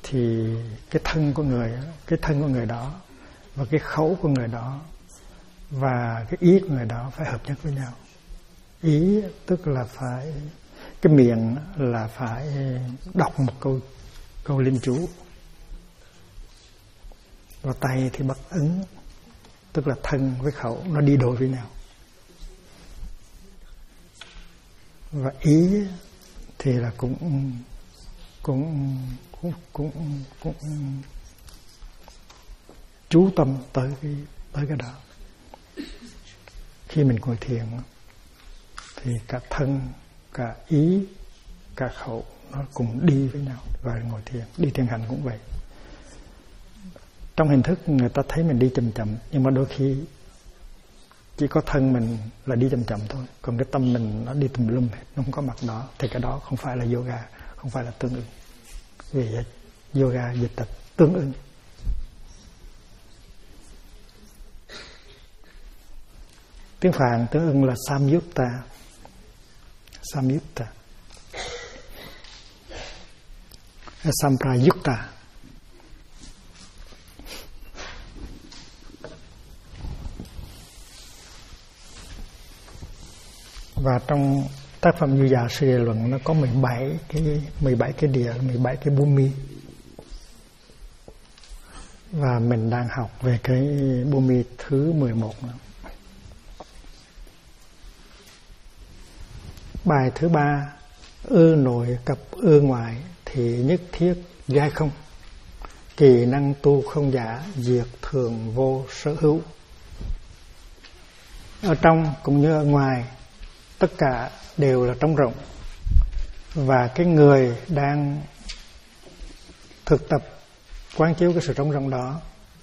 thì cái thân của người đó và cái khẩu của người đó và cái ý của người đó phải hợp nhất với nhau. Ý tức là phải, cái miệng là phải đọc một câu linh chú, và tay thì bắt ấn, tức là thân với khẩu nó đi đôi với nhau. Và ý thì là cũng chú tâm tới cái đó. Khi mình ngồi thiền thì cả thân, cả ý, cả khẩu nó cùng đi với nhau và ngồi thiền. Đi thiền hành cũng vậy. Trong hình thức người ta thấy mình đi chậm chậm, nhưng mà đôi khi chỉ có thân mình là đi chậm chậm thôi, còn cái tâm mình nó đi tùm lum hết, nó không có mặt đó, thì cái đó không phải là yoga, không phải là tương ưng. Vì vậy, yoga dịch là tương ưng. Tiếng Phạn tương ưng là samyutta. Samyutta, samprayutta. Và trong tác phẩm Như Dạ Sư Địa Luận nó có 17 cái địa, 17 cái bhumi. Và mình đang học về cái bhumi thứ 11 nữa. Bài thứ 3, ư nội cập ư ngoại thì nhất thiết giai không. Kỳ năng tu không giả, diệt thường vô sở hữu. Ở trong cũng như ở ngoài, tất cả đều là trống rỗng. Và cái người đang thực tập quán chiếu cái sự trống rỗng đó,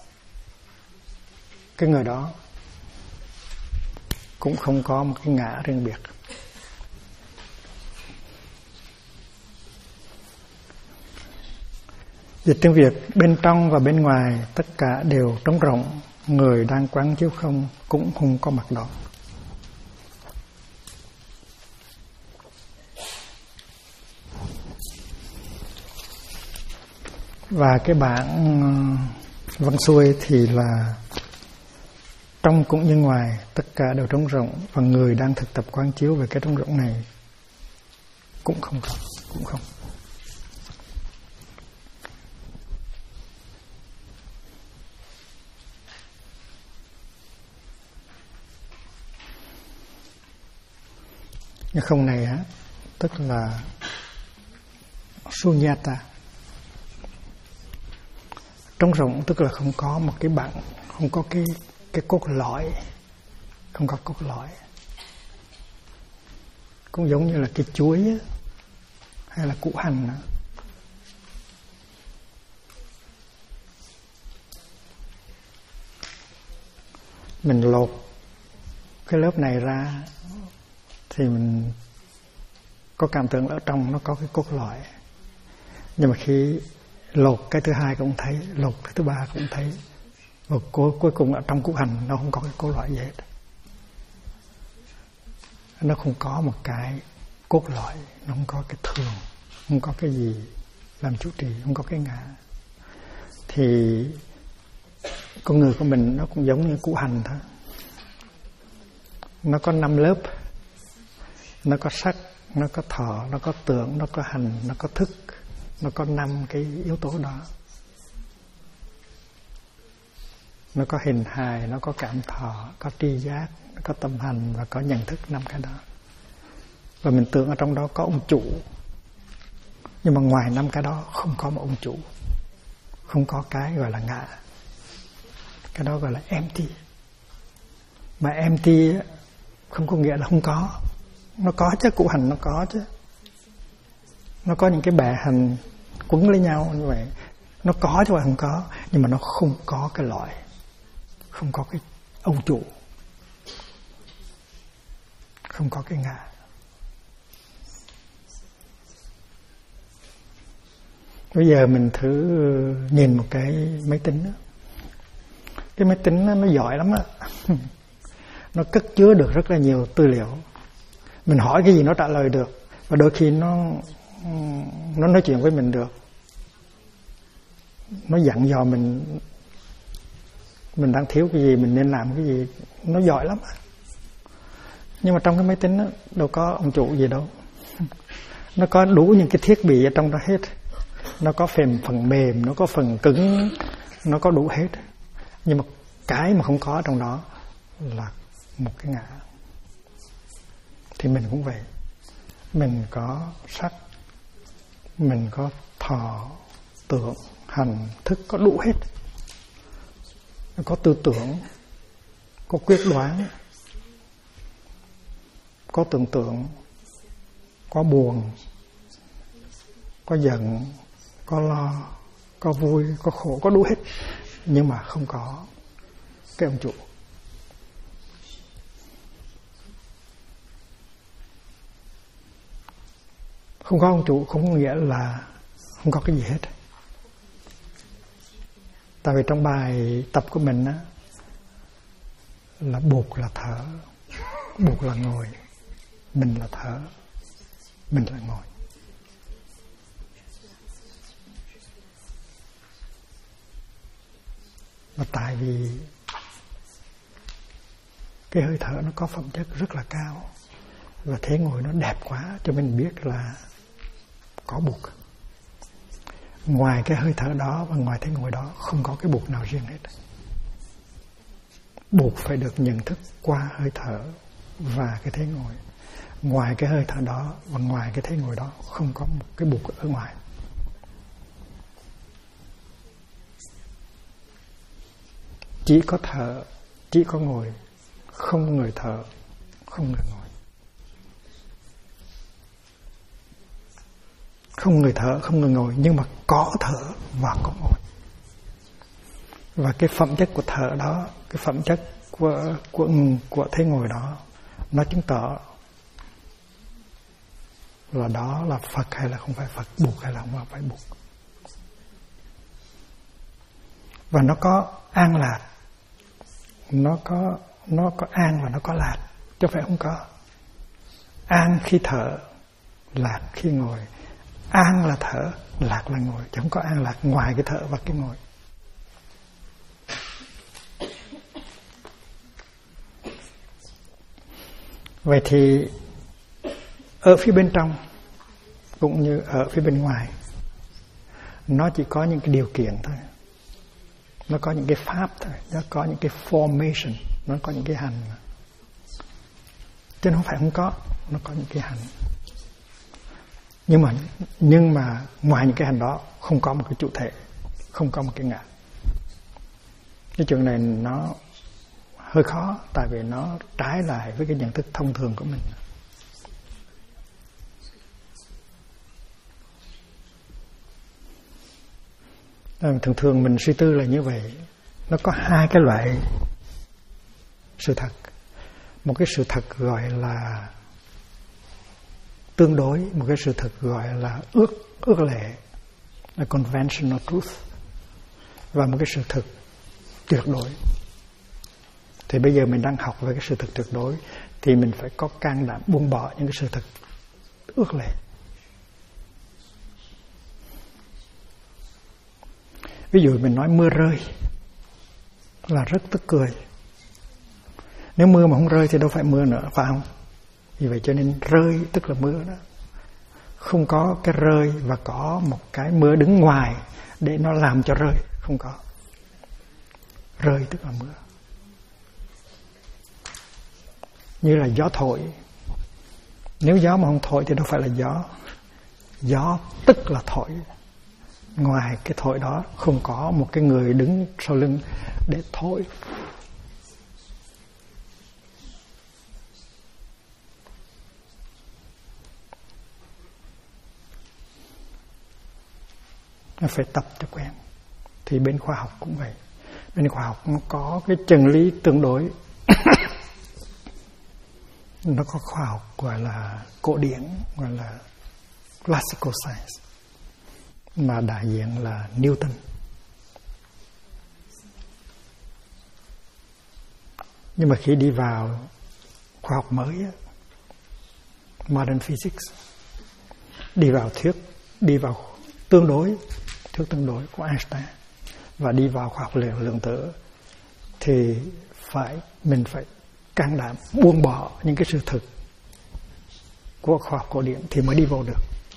cái người đó cũng không có một cái ngã riêng biệt. Dịch tiếng Việt, bên trong và bên ngoài tất cả đều trống rỗng, người đang quán chiếu không cũng không có mặt đó. Và cái bản văn xuôi thì là trong cũng như ngoài tất cả đều trống rỗng, và người đang thực tập quán chiếu về cái trống rỗng này cũng không. Nhưng không này á, tức là sunyata. Trống rỗng tức là không có một cái bản, không có cái cốt lõi, không có cốt lõi. Cũng giống như là cái chuối á, hay là củ hành á. Mình lột cái lớp này ra thì mình có cảm tưởng ở trong nó có cái cốt lõi. Nhưng mà khi lột cái thứ hai cũng thấy, lột cái thứ ba cũng thấy, và cuối cùng ở trong củ hành nó không có cái cốt lõi gì hết. Nó không có một cái cốt lõi, nó không có cái thường, không có cái gì làm chủ trì, không có cái ngã. Thì con người của mình nó cũng giống như củ hành thôi. Nó có 5 lớp. Nó có sắc, nó có thọ, nó có tưởng, nó có hành, nó có thức. Nó có 5 cái yếu tố đó. Nó có hình hài, nó có cảm thọ, có tri giác, nó có tâm hành và có nhận thức, 5 cái đó. Và mình tưởng ở trong đó có ông chủ. Nhưng mà ngoài 5 cái đó không có một ông chủ. Không có cái gọi là ngã. Cái đó gọi là empty. Mà empty không có nghĩa là không có. Nó có chứ, củ hành nó có chứ. Nó có những cái bẹ hành quấn lấy nhau như vậy. Nó có chứ không có. Nhưng mà nó không có cái loại, không có cái ông chủ, không có cái ngã. Bây giờ mình thử nhìn một cái máy tính đó. Cái máy tính nó giỏi lắm á. Nó cất chứa được rất là nhiều tư liệu. Mình hỏi cái gì nó trả lời được. Và đôi khi nó nói chuyện với mình được. nó dặn dò mình đang thiếu cái gì, mình nên làm cái gì, nó giỏi lắm. Nhưng mà trong cái máy tính đó, đâu có ông chủ gì đâu. Nó có đủ những cái thiết bị ở trong đó hết. Nó có phần mềm, nó có phần cứng, nó có đủ hết. Nhưng mà cái mà không có trong đó là một cái ngã. Thì mình cũng vậy. Mình có sắc, mình có thọ, tưởng, hành, thức, có đủ hết. Có tư tưởng, có quyết đoán, có tưởng tượng, có buồn, có giận, có lo, có vui, có khổ, có đủ hết. Nhưng mà không có cái ông chủ. Không có ông chủ không có nghĩa là không có cái gì hết. Tại vì trong bài tập của mình á, là buộc là thở, buộc là ngồi, mình là thở, mình là ngồi. Và tại vì cái hơi thở nó có phẩm chất rất là cao, và thế ngồi nó đẹp quá cho mình biết là có buộc. Ngoài cái hơi thở đó và ngoài thế ngồi đó không có cái buộc nào riêng hết. Buộc phải được nhận thức qua hơi thở và cái thế ngồi. Ngoài cái hơi thở đó và ngoài cái thế ngồi đó không có một cái buộc ở ngoài. Chỉ có thở, chỉ có ngồi, không người thở, không người ngồi. Không người thở, không người ngồi, nhưng mà có thở và có ngồi. Và cái phẩm chất của thở đó, cái phẩm chất của thế ngồi đó, nó chứng tỏ là đó là Phật hay là không phải Phật, buộc hay là không phải buộc. Và nó có an lạc, nó có an và nó có lạc, chứ không phải không có. An khi thở, lạc khi ngồi. An là thở, lạc là ngồi, chứ không có an lạc ngoài cái thở và cái ngồi. Vậy thì ở phía bên trong cũng như ở phía bên ngoài, nó chỉ có những cái điều kiện thôi, nó có những cái pháp thôi, nó có những cái formation, nó có những cái hành, chứ không phải không có, nó có những cái hành. Nhưng mà ngoài những cái hành đó không có một cái chủ thể, không có một cái ngã. Cái chuyện này nó hơi khó, tại vì nó trái lại với cái nhận thức thông thường của mình. Thường thường mình suy tư là như vậy. Nó có hai cái loại sự thật. Một cái sự thật gọi là tương đối, một cái sự thật gọi là ước lệ, là conventional truth, và một cái sự thực tuyệt đối. Thì bây giờ mình đang học về cái sự thực tuyệt đối, thì mình phải có can đảm buông bỏ những cái sự thật ước lệ. Ví dụ mình nói mưa rơi là rất tức cười. Nếu mưa mà không rơi thì đâu phải mưa nữa, phải không? Vì vậy cho nên rơi tức là mưa đó. Không có cái rơi và có một cái mưa đứng ngoài để nó làm cho rơi, không có. Rơi tức là mưa. Như là gió thổi. Nếu gió mà không thổi thì đâu phải là gió. Gió tức là thổi. Ngoài cái thổi đó không có một cái người đứng sau lưng để thổi. Nó phải tập cho quen. Thì bên khoa học cũng vậy. Bên khoa học nó có cái chân lý tương đối. Nó có khoa học gọi là cổ điển, gọi là classical science, mà đại diện là Newton. Nhưng mà khi đi vào khoa học mới, modern physics, đi vào thuyết tương đối của Einstein, và đi vào khoa học lượng tử thì mình phải can đảm buông bỏ những cái sự thực của khoa học cổ điển thì mới đi vô được.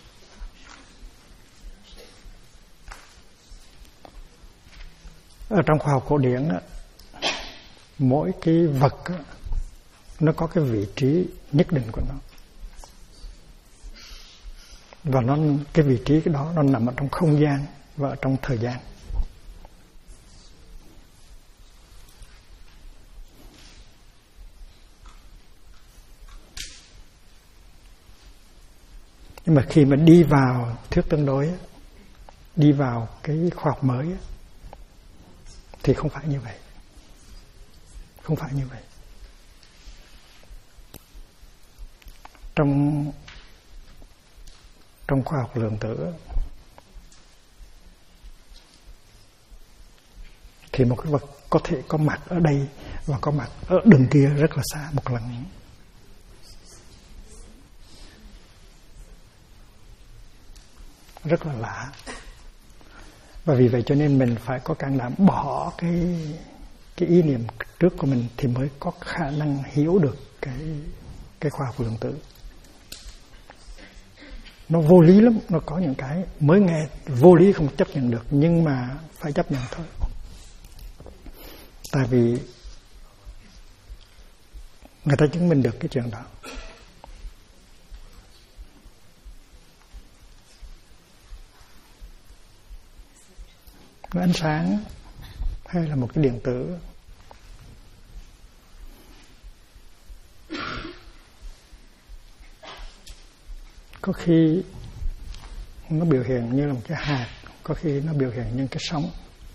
Ở trong khoa học cổ điển mỗi cái vật nó có cái vị trí nhất định của nó, và cái vị trí đó nó nằm ở trong không gian và ở trong thời gian. Nhưng mà khi mà đi vào thuyết tương đối, đi vào cái khoa học mới thì không phải như vậy. Không phải như vậy. Trong khoa học lượng tử thì một cái vật có thể có mặt ở đây và có mặt ở đường kia rất là xa một lần. Rất là lạ. Và vì vậy cho nên mình phải có can đảm bỏ cái ý niệm trước của mình thì mới có khả năng hiểu được cái khoa học lượng tử. Nó vô lý lắm, nó có những cái mới nghe vô lý không chấp nhận được, nhưng mà phải chấp nhận thôi. Tại vì người ta chứng minh được cái chuyện đó. Ánh sáng hay là một cái điện tử có khi nó biểu hiện như là một cái hạt, có khi nó biểu hiện như cái sóng.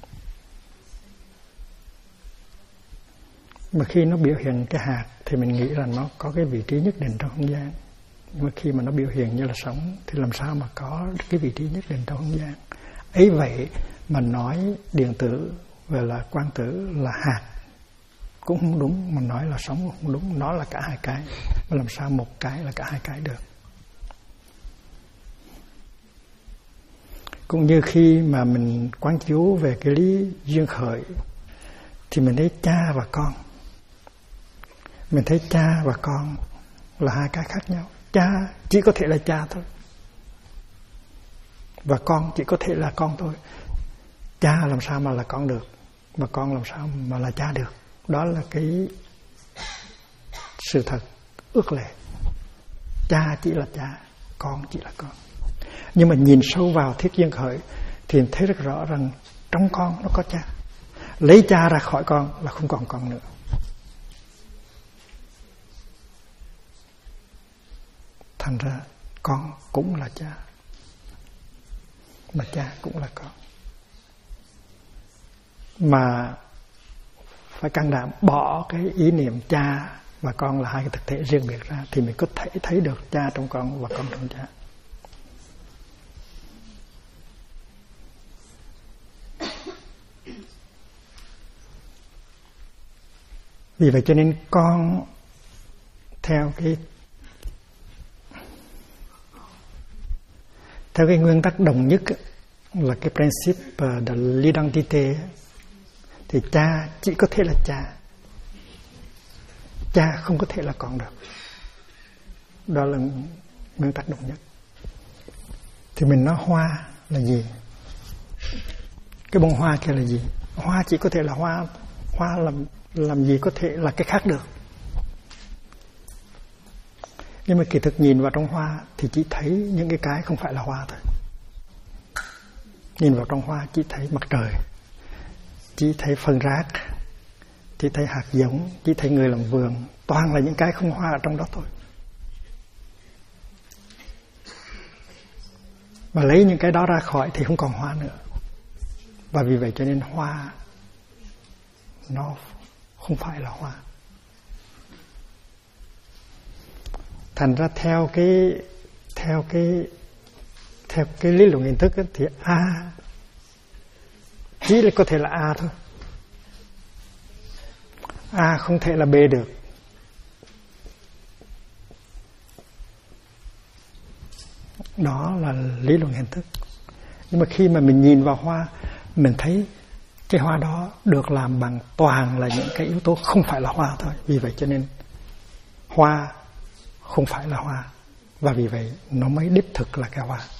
Mà khi nó biểu hiện cái hạt thì mình nghĩ là nó có cái vị trí nhất định trong không gian. Nhưng mà khi mà nó biểu hiện như là sóng thì làm sao mà có cái vị trí nhất định trong không gian. Ấy vậy mà nói điện tử và là quang tử là hạt cũng không đúng, mà nói là sóng cũng không đúng. Nó là cả hai cái, mà làm sao một cái là cả hai cái được. Cũng như khi mà mình quán chiếu về cái lý duyên khởi thì mình thấy cha và con. Mình thấy cha và con là hai cái khác nhau. Cha chỉ có thể là cha thôi, và con chỉ có thể là con thôi. Cha làm sao mà là con được, mà con làm sao mà là cha được. Đó là cái sự thật ước lệ. Cha chỉ là cha, con chỉ là con. Nhưng mà nhìn sâu vào thiết duyên khởi thì thấy rất rõ rằng trong con nó có cha. Lấy cha ra khỏi con là không còn con nữa. Thành ra con cũng là cha, mà cha cũng là con. Mà phải can đảm bỏ cái ý niệm cha và con là hai cái thực thể riêng biệt ra thì mình có thể thấy được cha trong con và con trong cha. Vì vậy cho nên con theo cái nguyên tắc đồng nhất là cái principe de l'identité thì cha chỉ có thể là cha. Cha không có thể là con được. Đó là nguyên tắc đồng nhất. Thì mình nói hoa là gì? Cái bông hoa kia là gì? Hoa chỉ có thể là hoa. Hoa làm gì có thể là cái khác được. Nhưng mà kỳ thực nhìn vào trong hoa thì chỉ thấy những cái không phải là hoa thôi. Nhìn vào trong hoa chỉ thấy mặt trời, chỉ thấy phân rác, chỉ thấy hạt giống, chỉ thấy người làm vườn. Toàn là những cái không hoa ở trong đó thôi. Mà lấy những cái đó ra khỏi thì không còn hoa nữa. Và vì vậy cho nên hoa nó không phải là hoa. Thành ra theo cái lý luận hình thức ấy, thì A chỉ là có thể là A thôi. A không thể là B được. Đó là lý luận hình thức. Nhưng mà khi mà mình nhìn vào hoa, mình thấy cái hoa đó được làm bằng toàn là những cái yếu tố không phải là hoa thôi. Vì vậy cho nên hoa không phải là hoa, và vì vậy nó mới đích thực là cái hoa.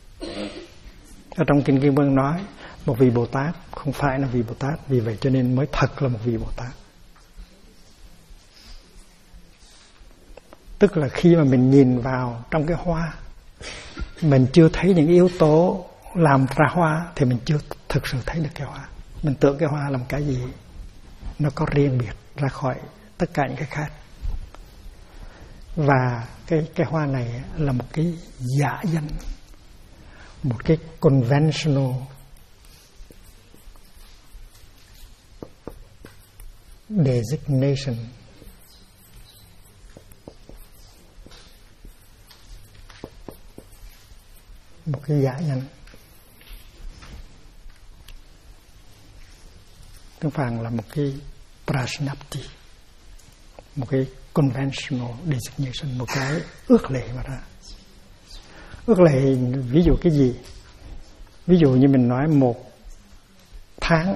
Ở trong Kinh Kim Cang nói một vị Bồ Tát không phải là vị Bồ Tát, vì vậy cho nên mới thật là một vị Bồ Tát. Tức là khi mà mình nhìn vào trong cái hoa, mình chưa thấy những yếu tố làm ra hoa thì mình chưa thực sự thấy được cái hoa. Mình tưởng cái hoa làm cái gì nó có riêng biệt ra khỏi tất cả những cái khác. Và cái hoa này là một cái giả danh, một cái conventional designation, một cái giả danh. Tương phản là một cái prajnapti, một cái conventional designation, một cái ước lệ mà ra. Ước lệ ví dụ cái gì? Ví dụ như mình nói một tháng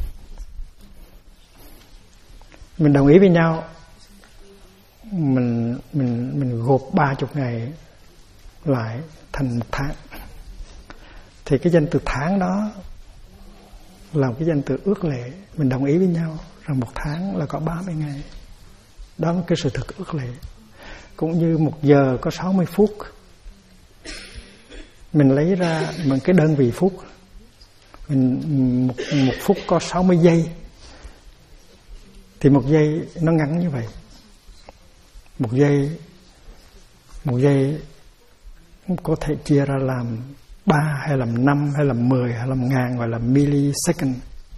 mình đồng ý với nhau, mình gộp 30 ngày lại thành một tháng, thì cái danh từ tháng đó là một cái danh từ ước lệ. Mình đồng ý với nhau rằng một tháng là có 30 ngày. Đó là cái sự thực ước lệ. Cũng như một giờ có 60 phút, mình lấy ra một cái đơn vị phút, một phút có 60 giây, thì một giây nó ngắn như vậy. Một giây có thể chia ra làm 3 hay làm 5 hay làm 10 hay làm ngàn, gọi là millisecond.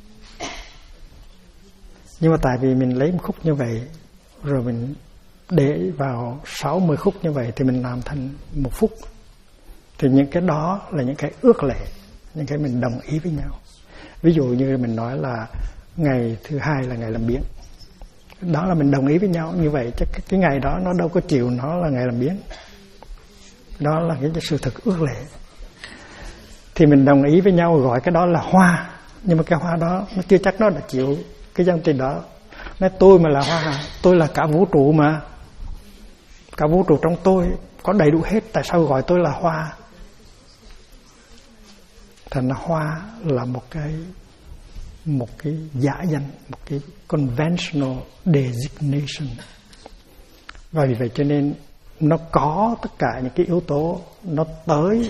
Nhưng mà tại vì mình lấy một khúc như vậy rồi mình để vào 60 khúc như vậy thì mình làm thành một phút. Thì những cái đó là những cái ước lệ, những cái mình đồng ý với nhau. Ví dụ như mình nói là ngày thứ hai là ngày làm biếng, đó là mình đồng ý với nhau như vậy. Chắc cái ngày đó nó đâu có chịu nó là ngày làm biếng. Đó là cái sự thực ước lệ. Thì mình đồng ý với nhau gọi cái đó là hoa. Nhưng mà cái hoa đó nó chưa chắc nó đã chịu cái danh từ đó. Nói tôi mà là hoa, tôi là cả vũ trụ mà, cả vũ trụ trong tôi có đầy đủ hết, tại sao gọi tôi là hoa? Thành ra hoa là một cái giả danh, một cái conventional designation. Và vì vậy cho nên nó có tất cả những cái yếu tố nó tới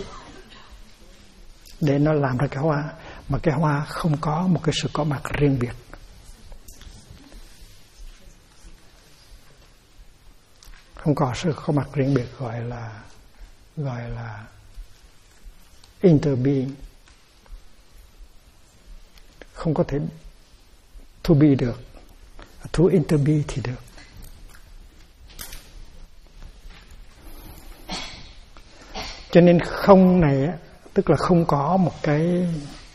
để nó làm ra cái hoa, mà cái hoa không có một cái sự có mặt riêng biệt. Không có sự có mặt riêng biệt gọi là interbeing. Không có thể to be được, to interbe thì được. Cho nên không này tức là không có một cái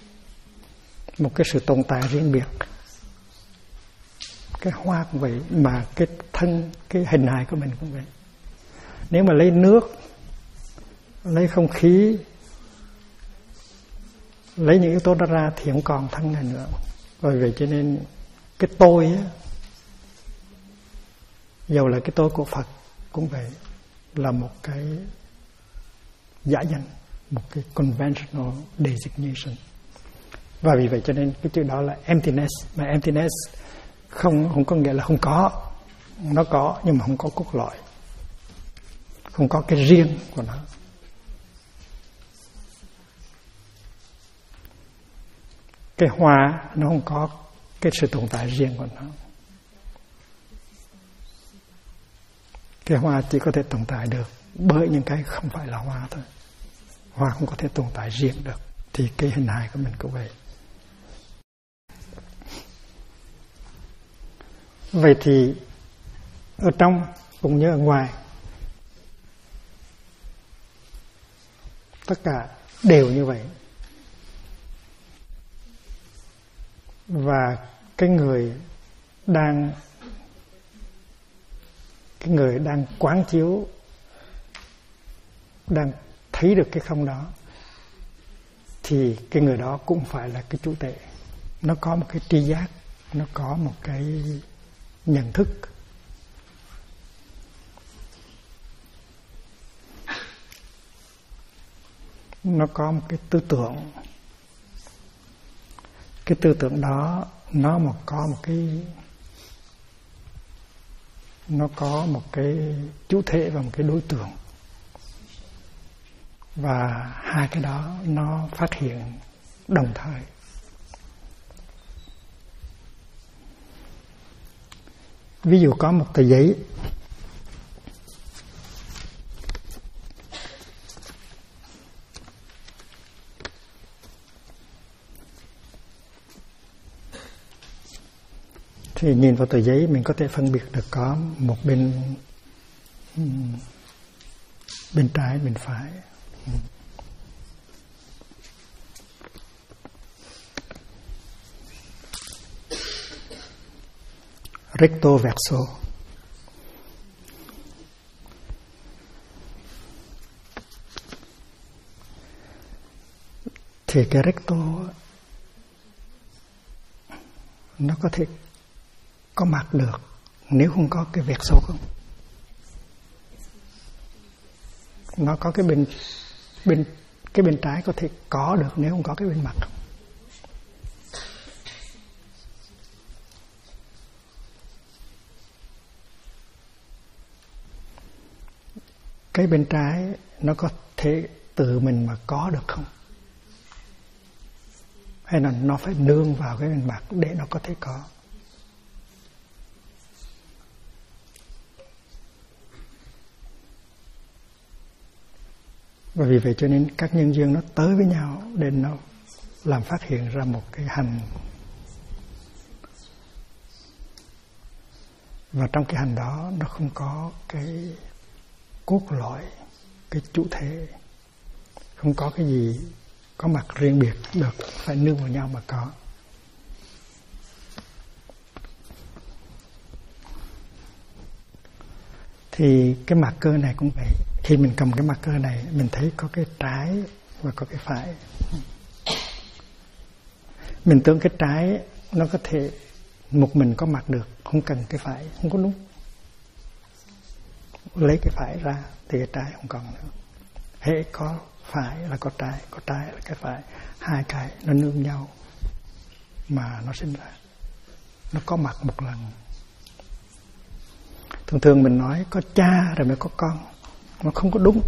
sự tồn tại riêng biệt. Cái hoa cũng vậy, mà cái thân, cái hình hài của mình cũng vậy. Nếu mà lấy nước, lấy không khí, lấy những yếu tố đó ra thì không còn thân này nữa. Bởi vậy cho nên cái tôi á, dầu là cái tôi của Phật cũng vậy, là một cái giả danh, một cái conventional designation. Và vì vậy cho nên cái chữ đó là emptiness. Mà emptiness không có nghĩa là không có. Nó có nhưng mà không có cốt lõi, không có cái riêng của nó. Cái hoa nó không có cái sự tồn tại riêng của nó. Cái hoa chỉ có thể tồn tại được bởi những cái không phải là hoa thôi. Hoa không có thể tồn tại riêng được. Thì cái hình hài của mình cũng vậy. Vậy thì ở trong cũng như ở ngoài, tất cả đều như vậy. Và cái người đang quán chiếu, đang thấy được cái không đó, thì cái người đó cũng phải là cái chủ tể. nó có một cái tri giác, nó có một cái nhận thức. Nó có một cái tư tưởng. Cái tư tưởng đó nó có một cái chủ thể và một cái đối tượng. Và hai cái đó nó phát hiện đồng thời. Ví dụ có một tờ giấy, thì nhìn vào tờ giấy mình có thể phân biệt được có một bên trái, bên phải. Recto verso. Thì cái recto nó có thể có mặt được nếu không có cái verso không. Nó có cái bên trái có thể có được nếu không có cái bên mặt không. Cái bên trái nó có thể tự mình mà có được không? Hay là nó phải nương vào cái bên mặt để nó có thể có? Và vì vậy cho nên các nhân duyên nó tới với nhau để nó làm phát hiện ra một cái hành. Và trong cái hành đó nó không có cái cốt lõi, cái chủ thể, không có cái gì có mặt riêng biệt được, phải nương vào nhau mà có. Thì cái mặt cơ này cũng vậy. Khi mình cầm cái mặt cơ này, mình thấy có cái trái và có cái phải. Mình tưởng cái trái nó có thể một mình có mặt được, không cần cái phải, không có đúng. Lấy cái phải ra thì cái trái không còn nữa. Hễ có phải là có trái là cái phải. Hai cái nó nương nhau mà nó sinh ra. Nó có mặt một lần. Thường thường mình nói có cha rồi mới có con. Nó không có đúng.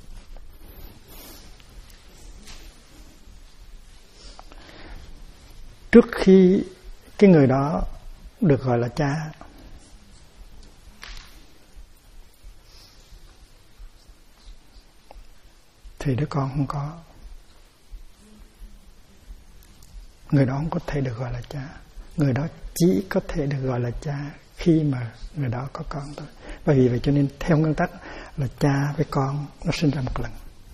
Trước khi cái người đó được gọi là cha, thì đứa con không có. Người đó không có thể được gọi là cha. Người đó chỉ có thể được gọi là cha khi mà người đó có con thôi. Và vì vậy cho nên theo nguyên tắc là cha với con nó sinh ra một lần.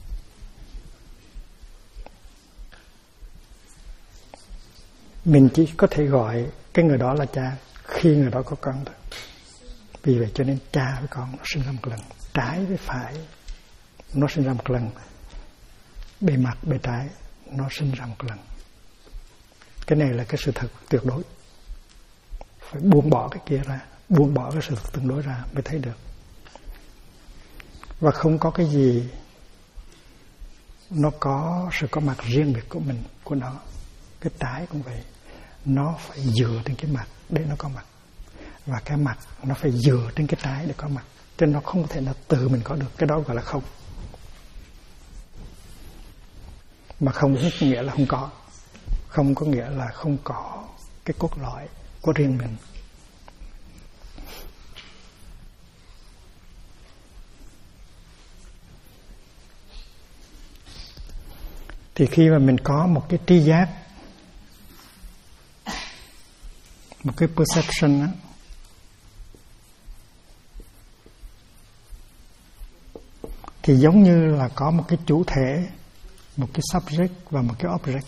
Mình chỉ có thể gọi cái người đó là cha khi người đó có con thôi. Vì vậy cho nên cha với con nó sinh ra một lần. Trái với phải nó sinh ra một lần. Bề mặt bề trái nó sinh ra một lần. Cái này là cái sự thật tuyệt đối. Phải buông bỏ cái kia ra, buông bỏ cái sự thật tương đối ra mới thấy được. Và không có cái gì nó có sự có mặt riêng biệt của mình, của nó. Cái trái cũng vậy, nó phải dựa trên cái mặt để nó có mặt. Và cái mặt nó phải dựa trên cái trái để có mặt. Cho nên nó không thể nào tự mình có được. Cái đó gọi là không. Mà không nghĩa là không có. Không có nghĩa là không có cái cốt lõi của riêng mình. Thì khi mà mình có một cái tri giác, một cái perception đó, thì giống như là có một cái chủ thể, một cái subject và một cái object.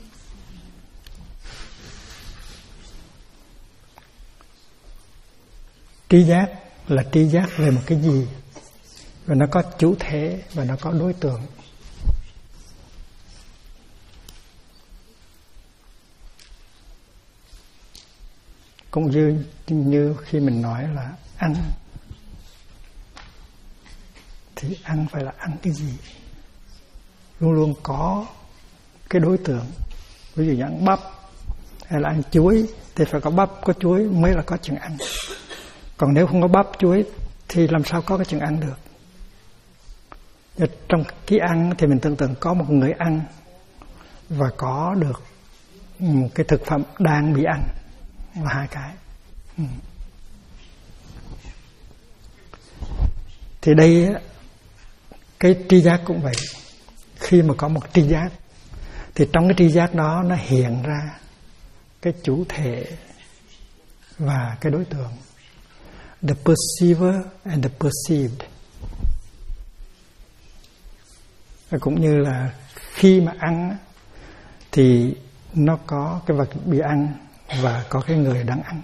Tri giác là tri giác về một cái gì, và nó có chủ thể và nó có đối tượng. cũng như khi mình nói là ăn, thì ăn phải là ăn cái gì, luôn luôn có cái đối tượng. Ví dụ như ăn bắp hay là ăn chuối thì phải có bắp có chuối mới là có chuyện ăn. Còn nếu không có bắp chuối thì làm sao có cái chuyện ăn được. Trong cái ăn thì mình tưởng tượng có một người ăn và có được một cái thực phẩm đang bị ăn, là hai cái. Thì đây cái tri giác cũng vậy. Khi mà có một tri giác thì trong cái tri giác đó nó hiện ra cái chủ thể và cái đối tượng, the perceiver and the perceived. Cũng như là khi mà ăn thì nó có cái vật bị ăn và có cái người đang ăn,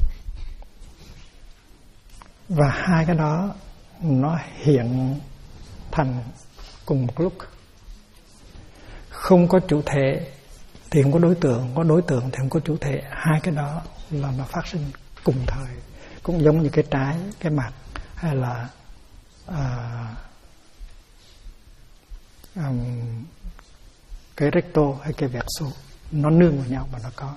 và hai cái đó nó hiện thành cùng một lúc. Không có chủ thể thì không có đối tượng, có đối tượng thì không có chủ thể. Hai cái đó là nó phát sinh cùng thời, cũng giống như cái trái, cái mặt hay là cái recto hay cái verso, nó nương vào nhau mà nó có.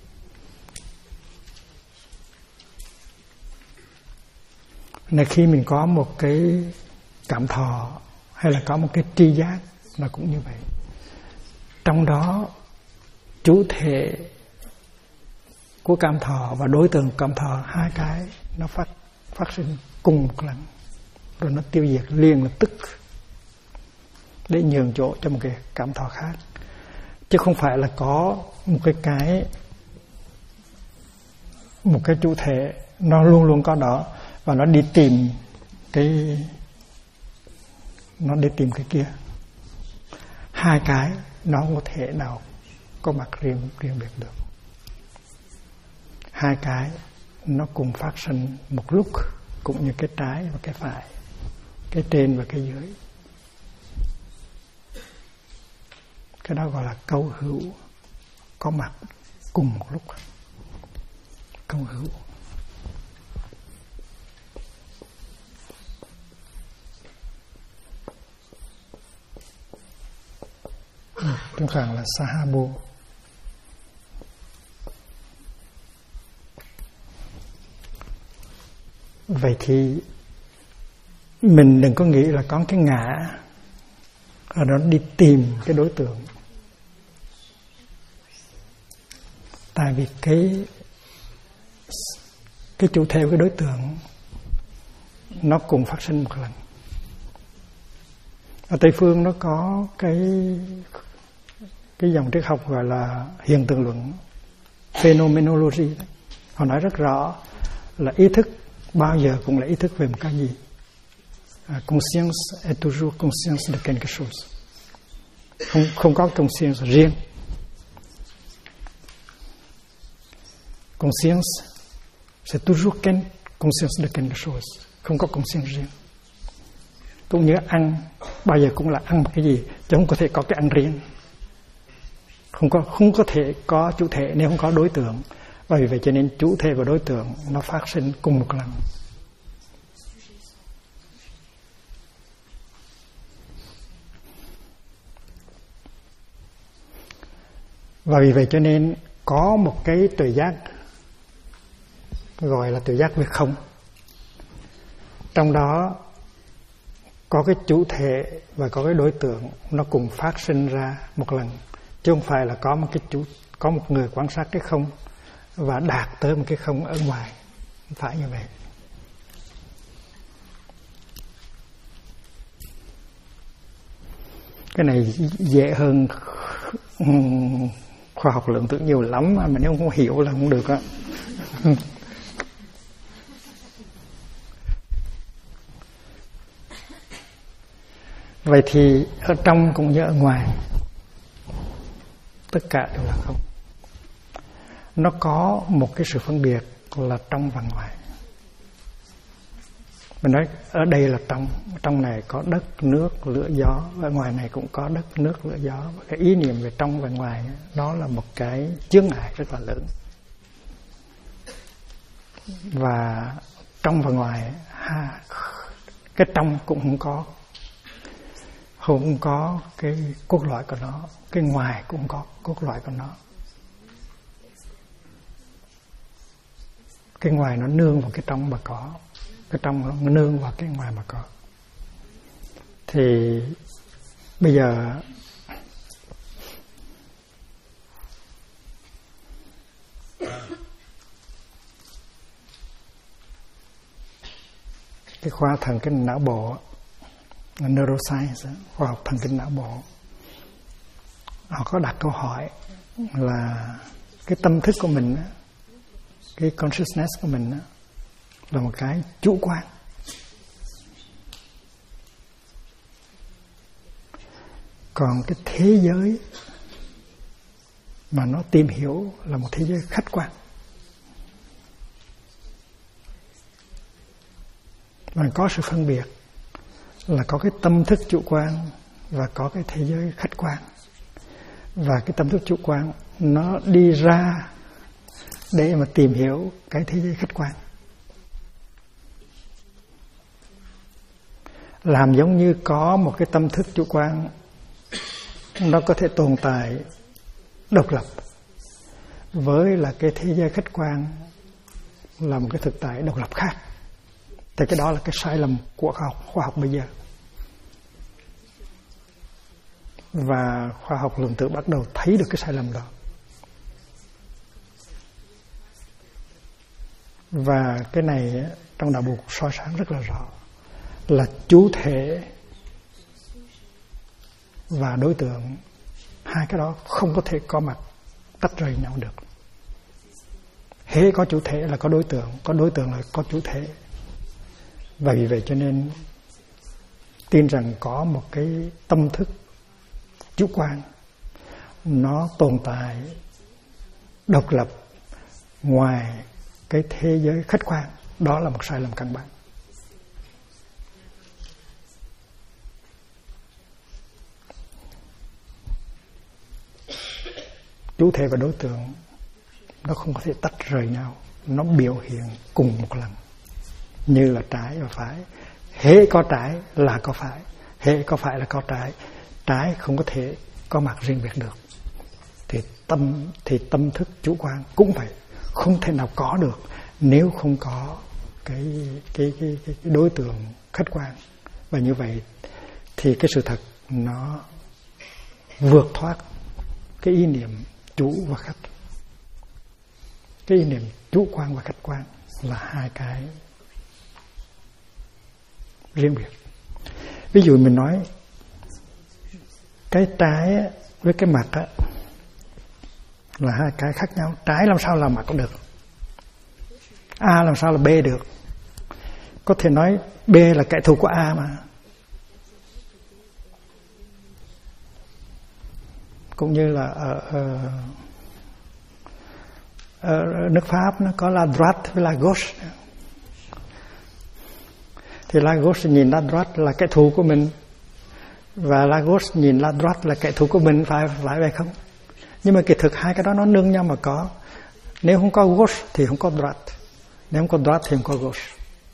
Nên khi mình có một cái cảm thọ hay là có một cái tri giác, nó cũng như vậy. Trong đó chủ thể của cảm thọ và đối tượng cảm thọ, hai cái nó phát sinh cùng một lần, rồi nó tiêu diệt liền lập tức để nhường chỗ cho một cái cảm thọ khác. Chứ không phải là có một cái chủ thể nó luôn luôn có đó và nó đi tìm cái kia. Hai cái nó không có thể nào có mặt riêng biệt được. Hai cái nó cùng phát sinh một lúc, cũng như cái trái và cái phải, cái trên và cái dưới. Cái đó gọi là câu hữu, có mặt cùng một lúc. Câu hữu. Tiếng Phạn là Sahabo. Vậy thì mình đừng có nghĩ là có cái ngã rồi nó đi tìm cái đối tượng. Tại vì cái chủ thể của cái đối tượng nó cùng phát sinh một lần. Ở Tây phương nó có cái dòng triết học gọi là hiện tượng luận, phenomenology. Họ nói rất rõ là ý thức bao giờ cũng là ý thức về một cái gì. Conscience est toujours conscience de quelque chose. Không có conscience riêng. Conscience c'est toujours conscience de quelque chose. Không có conscience riêng. Cũng như ăn bao giờ cũng là ăn một cái gì, chứ không có thể có cái ăn riêng. Không có thể có chủ thể nếu không có đối tượng. Bởi vì vậy cho nên chủ thể và đối tượng nó phát sinh cùng một lần. Và vì vậy cho nên có một cái tuệ giác gọi là tuệ giác về không. Trong đó có cái chủ thể và có cái đối tượng nó cùng phát sinh ra một lần, chứ không phải là có một người quan sát cái không và đạt tới một cái không ở ngoài. Không phải như vậy. Cái này dễ hơn khoa học lượng tử nhiều lắm, mà nếu không hiểu là không được á. Vậy thì ở trong cũng như ở ngoài, tất cả đều là không. Nó có một cái sự phân biệt là trong và ngoài. Mình nói ở đây là trong này có đất, nước, lửa, gió, ở ngoài này cũng có đất, nước, lửa, gió. Và cái ý niệm về trong và ngoài đó là một cái chướng ngại rất là lớn. Và trong và ngoài, cái trong cũng không có cái cốt lõi của nó, cái ngoài cũng có cốt lõi của nó. Cái ngoài nó nương vào cái trong mà có, cái trong nó nương vào cái ngoài mà có. Thì bây giờ cái khoa thần kinh não bộ, neuroscience, khoa học thần kinh não bộ, họ có đặt câu hỏi là cái tâm thức của mình, cái consciousness của mình là một cái chủ quan. Còn cái thế giới mà nó tìm hiểu là một thế giới khách quan. Mà có sự phân biệt là có cái tâm thức chủ quan và có cái thế giới khách quan. Và cái tâm thức chủ quan nó đi ra để mà tìm hiểu cái thế giới khách quan. Làm giống như có một cái tâm thức chủ quan, nó có thể tồn tại độc lập với là cái thế giới khách quan là một cái thực tại độc lập khác. Thì cái đó là cái sai lầm của khoa học bây giờ. Và khoa học lượng tử bắt đầu thấy được cái sai lầm đó. Và cái này trong đạo Bụt soi sáng rất là rõ, là chủ thể và đối tượng, hai cái đó không có thể có mặt tách rời nhau được. Hễ có chủ thể là có đối tượng là có chủ thể. Và vì vậy cho nên tin rằng có một cái tâm thức chủ quan, nó tồn tại độc lập ngoài cái thế giới khách quan, đó là một sai lầm căn bản. Chủ thể và đối tượng nó không có thể tách rời nhau, nó biểu hiện cùng một lần, như là trái và phải. Hễ có trái là có phải, hễ có phải là có trái. Trái không có thể có mặt riêng biệt được. Thì tâm thức chủ quan cũng vậy, không thể nào có được nếu không có cái đối tượng khách quan. Và như vậy thì cái sự thật nó vượt thoát cái ý niệm chủ và khách. Cái ý niệm chủ quan và khách quan là hai cái riêng biệt. Ví dụ mình nói cái trái với cái mặt là hai cái khác nhau. Trái làm sao là mặt cũng được, A làm sao là B được. Có thể nói B là kẻ thù của A mà. Cũng như là ở nước Pháp nó có la droite với la gauche. Thì la gauche nhìn la droite là kẻ thù của mình, và la gauche nhìn la droite là kẻ thù của mình, phải vậy không? Nhưng mà kỳ thực hai cái đó nó nương nhau mà có. Nếu không có gauche thì không có droite, nếu không có droite thì không có gauche.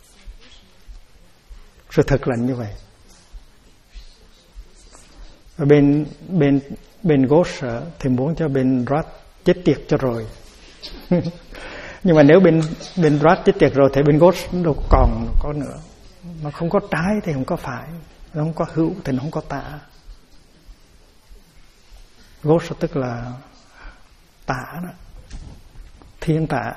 Sự thật là như vậy. Và bên gauche thì muốn cho bên droite chết tiệt cho rồi. Nhưng mà nếu bên droite chết tiệt rồi thì bên gauche đâu còn có nữa. Nó không có trái thì không có phải, nó không có hữu thì nó không có tả. Gauche tức là tả đó, thiên tả.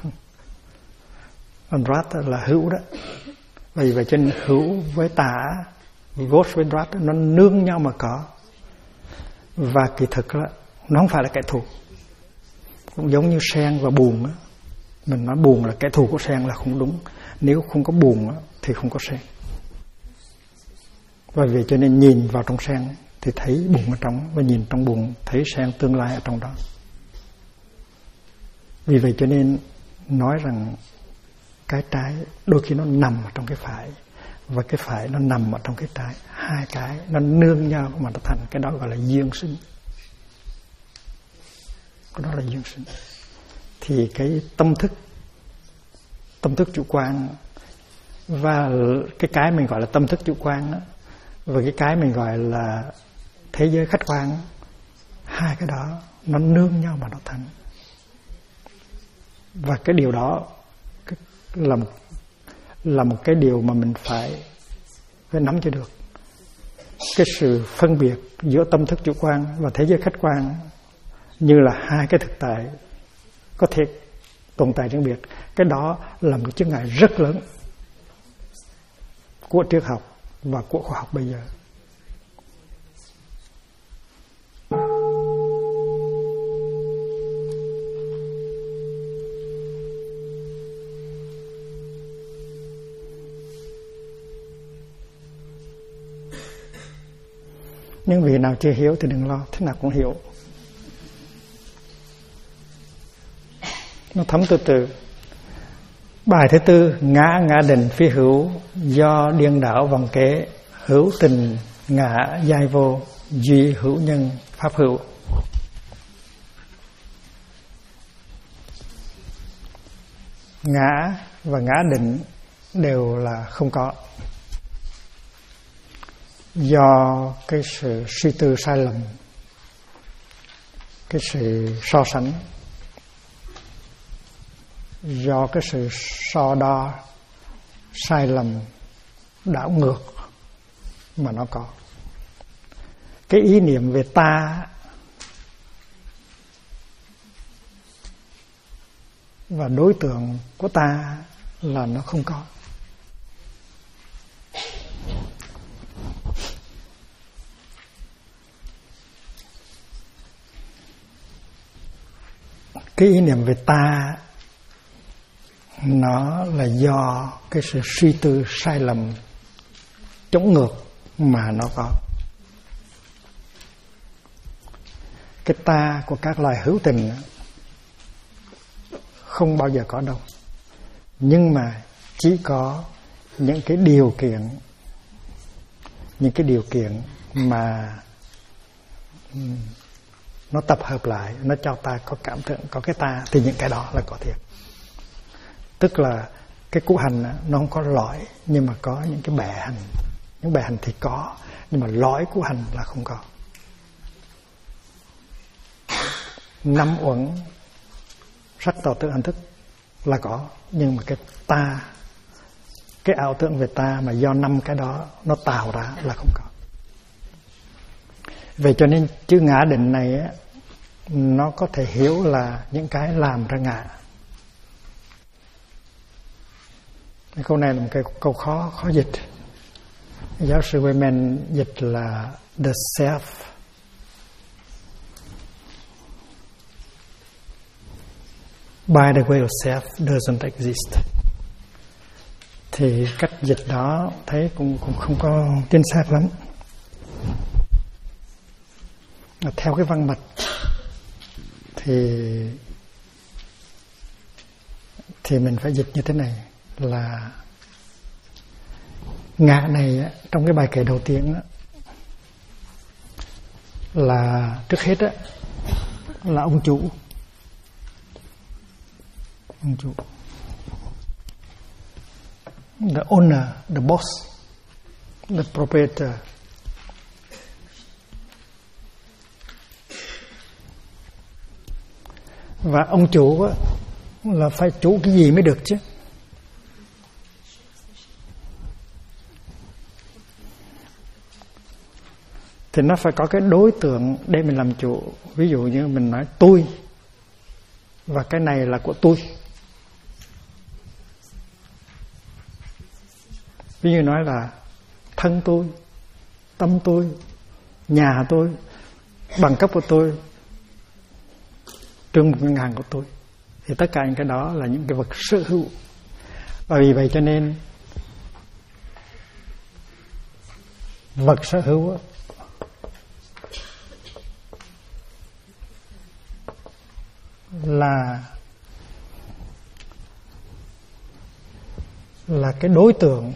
Còn droite là hữu đó. Vì vậy cho nên hữu với tả, gauche với droite nó nương nhau mà có. Và kỳ thực là nó không phải là kẻ thù. Cũng giống như sen và bùn á. Mình nói bùn là kẻ thù của sen là không đúng. Nếu không có bùn á thì không có sen. Và vì cho nên nhìn vào trong sen thì thấy bùn ở trong, và nhìn trong bùn thấy sen tương lai ở trong đó. Vì vậy cho nên nói rằng cái trái đôi khi nó nằm ở trong cái phải, và cái phải nó nằm ở trong cái trái. Hai cái nó nương nhau mà nó thành cái đó gọi là duyên sinh. Cái đó là duyên sinh. Thì cái tâm thức tâm thức chủ quan, và cái mình gọi là tâm thức chủ quan đó, và cái mình gọi là thế giới khách quan, hai cái đó nó nương nhau mà nó thành. Và cái điều đó là một cái điều mà mình phải nắm cho được. Cái sự phân biệt giữa tâm thức chủ quan và thế giới khách quan như là hai cái thực tại có thể tồn tại riêng biệt. Cái đó là một chướng ngại rất lớn của triết học và của khoa học bây giờ. Những vị nào chưa hiểu thì đừng lo, thế nào cũng hiểu. Nó thấm từ từ. Bài thứ tư: ngã ngã định phi hữu, do điên đảo vòng kế, hữu tình ngã giai vô, duy hữu nhân pháp hữu. Ngã và ngã định đều là không có, do cái sự suy tư sai lầm, cái sự so sánh, do cái sự so đo sai lầm đảo ngược mà nó có. Cái ý niệm về ta và đối tượng của ta là nó không có. Cái ý niệm về ta nó là do cái sự suy tư sai lầm chống ngược mà nó có. Cái ta của các loài hữu tình không bao giờ có đâu, nhưng mà chỉ có những cái điều kiện mà nó tập hợp lại, nó cho ta có cảm tưởng, có cái ta, thì những cái đó là có thiệt. Tức là cái củ hành nó không có lõi, nhưng mà có những cái bẹ hành. Những bẹ hành thì có, nhưng mà lõi củ hành là không có. 5 uẩn sắc tỏ tưởng hành thức là có, nhưng mà cái ta, cái ảo tưởng về ta mà do 5 cái đó nó tạo ra là không có. Vậy cho nên chữ ngã định này á, nó có thể hiểu là những cái làm ra ngã. Cái câu này là một cái câu khó dịch. Giáo sư Wayman dịch là the self by the way of self doesn't exist. Thì cách dịch đó thấy cũng không có chính xác lắm. Theo cái văn mạch thì mình phải dịch như thế này, là ngã này trong cái bài kể đầu tiên là trước hết là ông chủ, the owner, the boss, the proprietor. Và ông chủ là phải chủ cái gì mới được chứ. Thì nó phải có cái đối tượng để mình làm chủ. Ví dụ như mình nói tôi, và cái này là của tôi. Ví dụ nói là thân tôi, tâm tôi, nhà tôi, bằng cấp của tôi, trương một ngân hàng của tôi. Thì tất cả những cái đó là những cái vật sở hữu. Và vì vậy cho nên vật sở hữu là cái đối tượng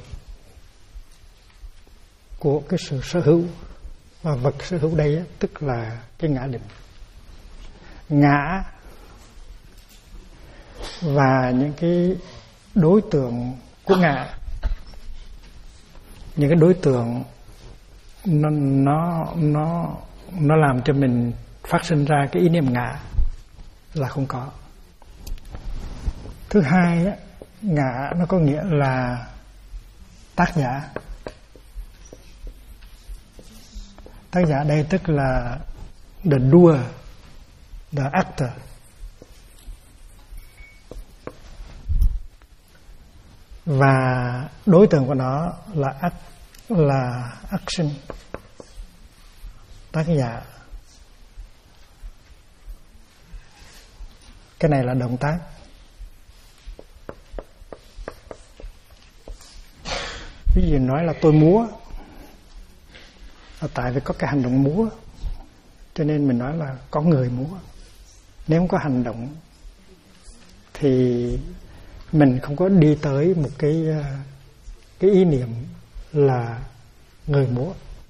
của cái sự sở hữu. Và vật sở hữu đây tức là cái ngã định. Ngã và những cái đối tượng của ngã, những cái đối tượng nó làm cho mình phát sinh ra cái ý niệm ngã là không có. Thứ hai á, ngã nó có nghĩa là tác giả. Tác giả đây tức là the doer, the actor. Và đối tượng của nó là action, tác giả. Cái này là động tác. Ví dụ nói là tôi múa, tại vì có cái hành động múa cho nên mình nói là có người múa. Nếu không có hành động thì mình không có đi tới một cái ý niệm là người múa.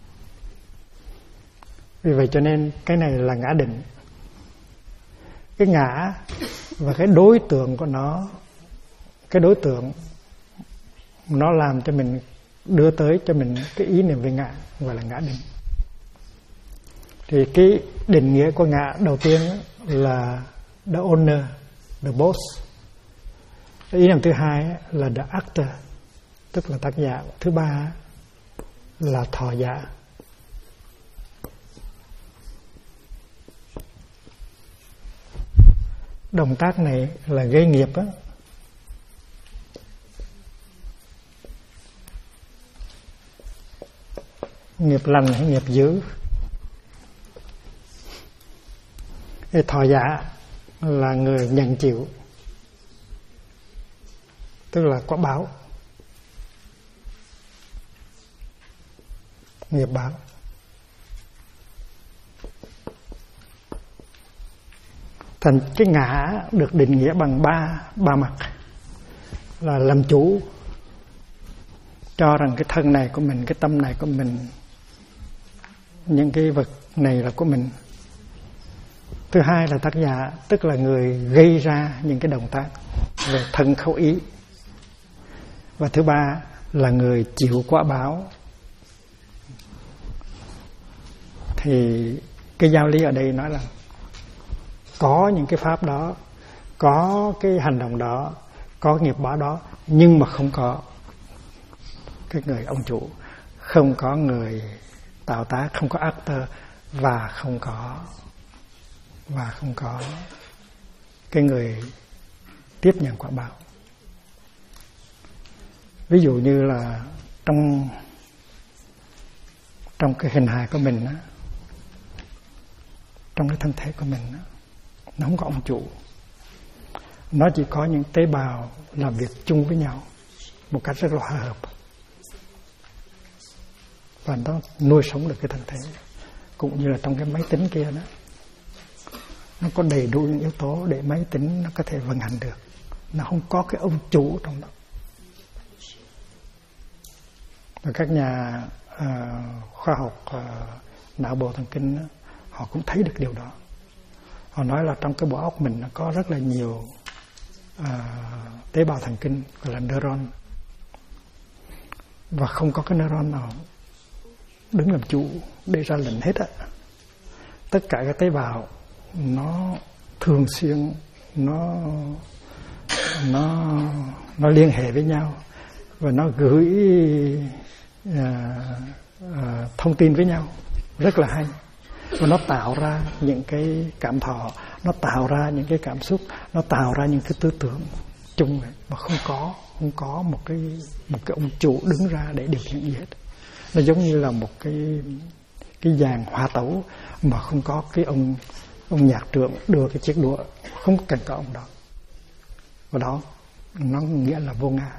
Vì vậy cho nên cái này là ngã định. Cái ngã và cái đối tượng của nó, cái đối tượng nó làm cho mình đưa tới cho mình cái ý niệm về ngã, gọi là ngã định. Thì cái định nghĩa của ngã đầu tiên là the owner, the boss. Cái ý niệm thứ hai là the actor, tức là tác giả. Thứ ba là thọ giả. Động tác này là gây nghiệp á. Nghiệp lành hay nghiệp dữ. Cái thọ giả là người nhận chịu, tức là quả báo, nghiệp báo. Thành cái ngã được định nghĩa bằng ba mặt, là làm chủ, cho rằng cái thân này của mình, cái tâm này của mình, những cái vật này là của mình. Thứ hai là tác giả, tức là người gây ra những cái động tác về thân khẩu ý. Và thứ ba là người chịu quả báo. Thì cái giáo lý ở đây nói là có những cái pháp đó, có cái hành động đó, có nghiệp báo đó, nhưng mà không có cái người ông chủ, không có người tạo tác, không có actor, và không có cái người tiếp nhận quả báo. Ví dụ như là trong cái hình hài của mình á, trong cái thân thể của mình á, nó không có ông chủ. Nó chỉ có những tế bào làm việc chung với nhau một cách rất là hòa hợp, và nó nuôi sống được cái thân thể. Cũng như là trong cái máy tính kia đó, nó có đầy đủ những yếu tố để máy tính nó có thể vận hành được. Nó không có cái ông chủ trong đó. Và các nhà khoa học não bộ thần kinh đó, họ cũng thấy được điều đó. Họ nói là trong cái bộ óc mình nó có rất là nhiều tế bào thần kinh gọi là neuron, và không có cái neuron nào đứng làm chủ để ra lệnh hết á. Tất cả các tế bào nó thường xuyên nó liên hệ với nhau, và nó gửi thông tin với nhau rất là hay. Và nó tạo ra những cái cảm thọ, nó tạo ra những cái cảm xúc, nó tạo ra những cái tư tưởng chung này, mà không có một cái ông chủ đứng ra để điều khiển gì hết. Nó giống như là một cái dàn hòa tấu mà không có cái ông nhạc trưởng đưa cái chiếc đũa, không cần có ông đó. Và đó nó nghĩa là vô ngã.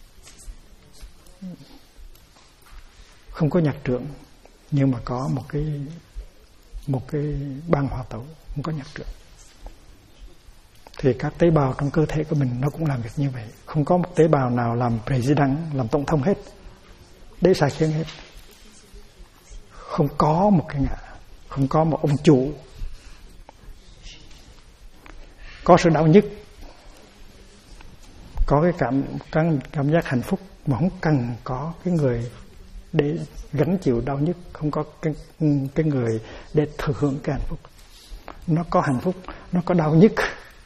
Không có nhạc trưởng, nhưng mà có một cái ban hòa tấu, không có nhạc trưởng. Thì các tế bào trong cơ thể của mình nó cũng làm việc như vậy. Không có một tế bào nào làm president, làm tổng thống hết, để sai khiến hết. Không có một cái ngã, không có một ông chủ. Có sự đau nhức, có cái cảm giác hạnh phúc mà không cần có cái người để gánh chịu đau nhức, không có cái người để thừa hưởng cái hạnh phúc. Nó có hạnh phúc, nó có đau nhức,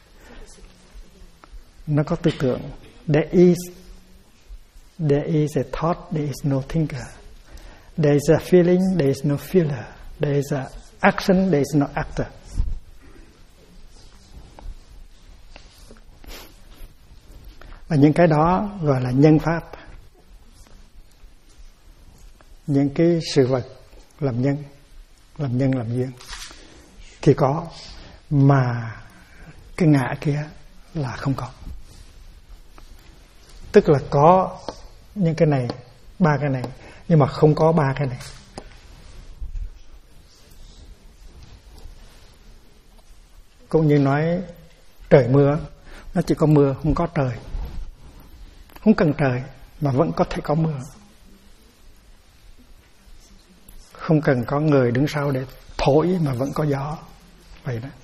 nó có tư tưởng. There is a thought, there is no thinker. There is a feeling, there is no feeler. There is a action, there is no actor. Và những cái đó gọi là nhân pháp. Những cái sự vật làm nhân làm duyên thì có, mà cái ngã kia là không có. Tức là có những cái này, ba cái này, nhưng mà không có ba cái này. Cũng như nói trời mưa, nó chỉ có mưa, không có trời. Không cần trời mà vẫn có thể có mưa. Không cần có người đứng sau để thổi mà vẫn có gió. Vậy đó.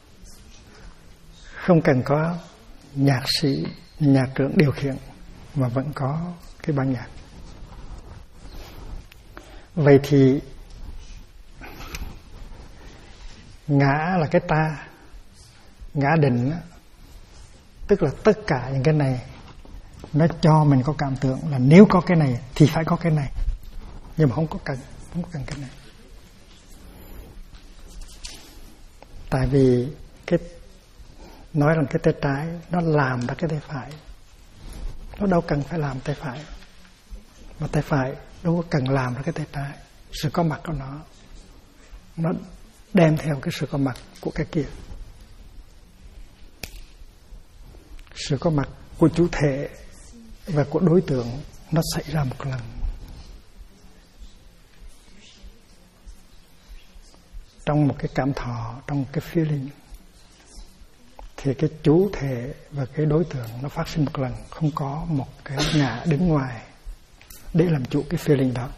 Không cần có nhạc sĩ, nhạc trưởng điều khiển mà vẫn có cái ban nhạc. Vậy thì ngã là cái ta, ngã định, tức là tất cả những cái này nó cho mình có cảm tưởng là nếu có cái này thì phải có cái này, nhưng mà không có cần cái này. Tại vì cái nói rằng cái tay trái nó làm ra cái tay phải, nó đâu cần phải làm tay phải, mà tay phải đâu có cần làm ra cái tay trái. Sự có mặt của nó đem theo cái sự có mặt của cái kia. Sự có mặt của chủ thể và của đối tượng nó xảy ra một lần. Trong một cái cảm thọ, trong một cái feeling, thì cái chủ thể và cái đối tượng nó phát sinh một lần, không có một cái ngã đứng ngoài để làm chủ cái feeling đó.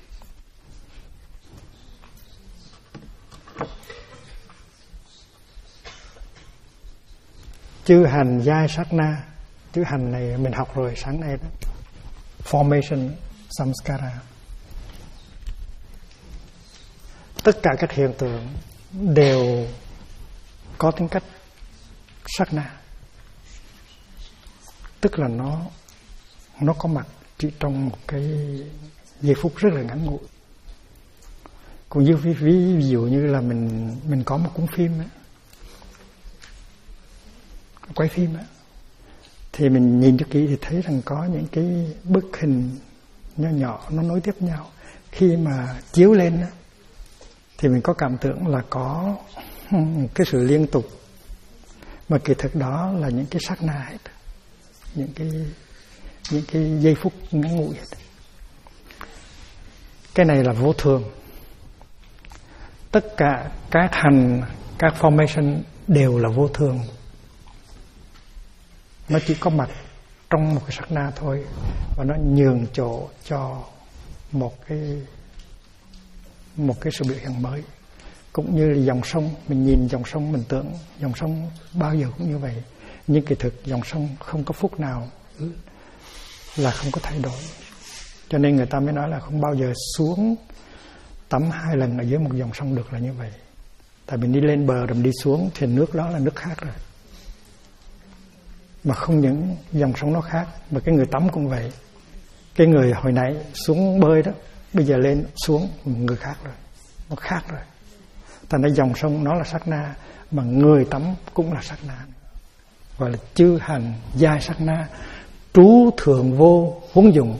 Chư hành giai sát na. Chữ hành này mình học rồi sáng nay đó. Formation samskara. Tất cả các hiện tượng đều có tính cách sát na. Tức là nó có mặt chỉ trong một cái giây phút rất là ngắn ngủi. Cũng như ví dụ như là mình có một cuốn phim ấy, quay phim ấy, thì mình nhìn cho kỹ thì thấy rằng có những cái bức hình nhỏ nhỏ nó nối tiếp nhau. Khi mà chiếu lên ấy, thì mình có cảm tưởng là có cái sự liên tục, mà kỳ thực đó là những cái sát na hết, những cái giây phút ngắn ngủi hết. Cái này là vô thường. Tất cả các hành, các formation đều là vô thường. Nó chỉ có mặt trong một cái sát na thôi, và nó nhường chỗ cho một cái sự biểu hiện mới. Cũng như là dòng sông, mình nhìn dòng sông mình tưởng dòng sông bao giờ cũng như vậy, nhưng kỳ thực dòng sông không có phút nào là không có thay đổi. Cho nên người ta mới nói là không bao giờ xuống tắm 2 lần ở dưới một dòng sông được là như vậy. Tại vì đi lên bờ rồi đi xuống thì nước đó là nước khác rồi. Mà không những dòng sông nó khác, mà cái người tắm cũng vậy. Cái người hồi nãy xuống bơi đó, bây giờ lên xuống người khác rồi, nó khác rồi. Thành ra dòng sông nó là sát na, mà người tắm cũng là sát na. Gọi là chư hành giai sát na, trú thường vô huống dụng.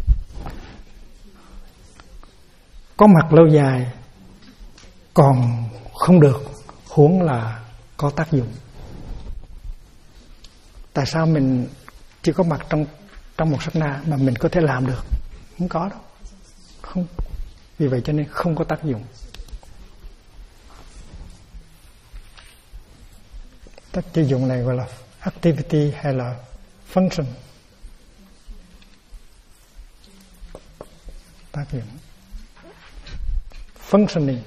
Có mặt lâu dài còn không được, huống là có tác dụng. Tại sao mình chỉ có mặt trong một sát na mà mình có thể làm được? Không có đâu. Không. Vì vậy cho nên không có tác dụng. Tác dụng này gọi là activity hay là function. Tác dụng. Functioning.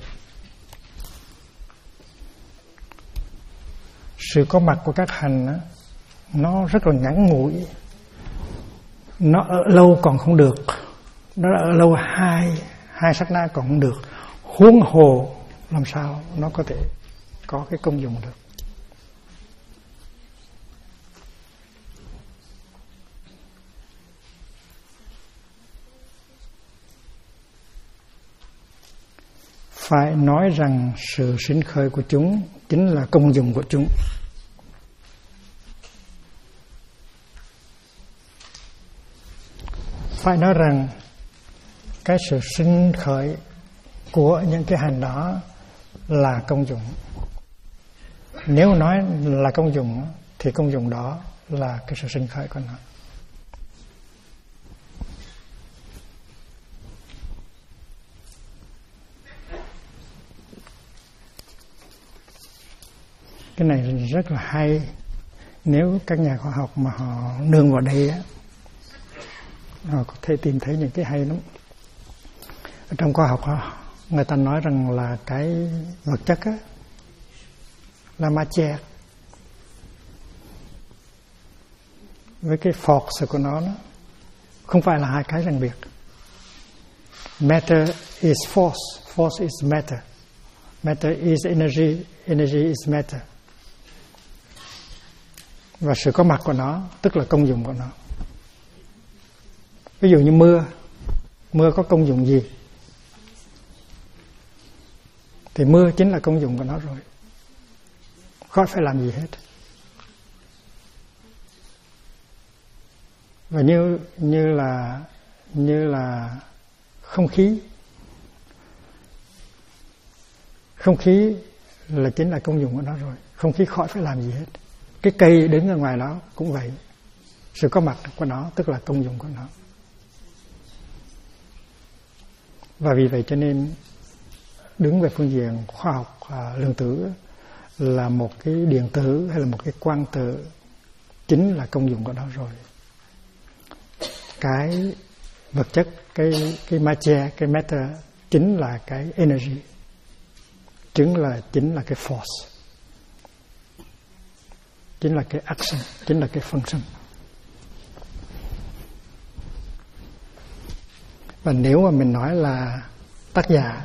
Sự có mặt của các hành đó, nó rất là ngắn ngủi, nó ở lâu còn không được, nó ở lâu hai sát na còn không được, huống hồ làm sao nó có thể có cái công dụng được. Phải nói rằng sự sinh khởi của chúng chính là công dụng của chúng. Phải nói rằng cái sự sinh khởi của những cái hành đó là công dụng. Nếu nói là công dụng thì công dụng đó là cái sự sinh khởi của nó. Cái này rất là hay. Nếu các nhà khoa học mà họ nương vào đây á, họ có thể tìm thấy những cái hay lắm. Ở trong khoa học người ta nói rằng là cái vật chất á, là matière, với cái force của nó không phải là hai cái riêng biệt. Matter is force, force is matter, matter is energy, energy is matter. Và sự có mặt của nó tức là công dụng của nó. Ví dụ như mưa có công dụng gì? Thì mưa chính là công dụng của nó rồi, khỏi phải làm gì hết. Và như là không khí là chính là công dụng của nó rồi, không khí khỏi phải làm gì hết. Cái cây đứng ở ngoài đó cũng vậy, sự có mặt của nó tức là công dụng của nó. Và vì vậy cho nên đứng về phương diện khoa học lượng tử là một cái điện tử hay là một cái quang tử chính là công dụng của nó rồi. Cái vật chất, cái matière, cái matter chính là cái energy, chính là cái force, chính là cái action, chính là cái function. Và nếu mà mình nói là tác giả,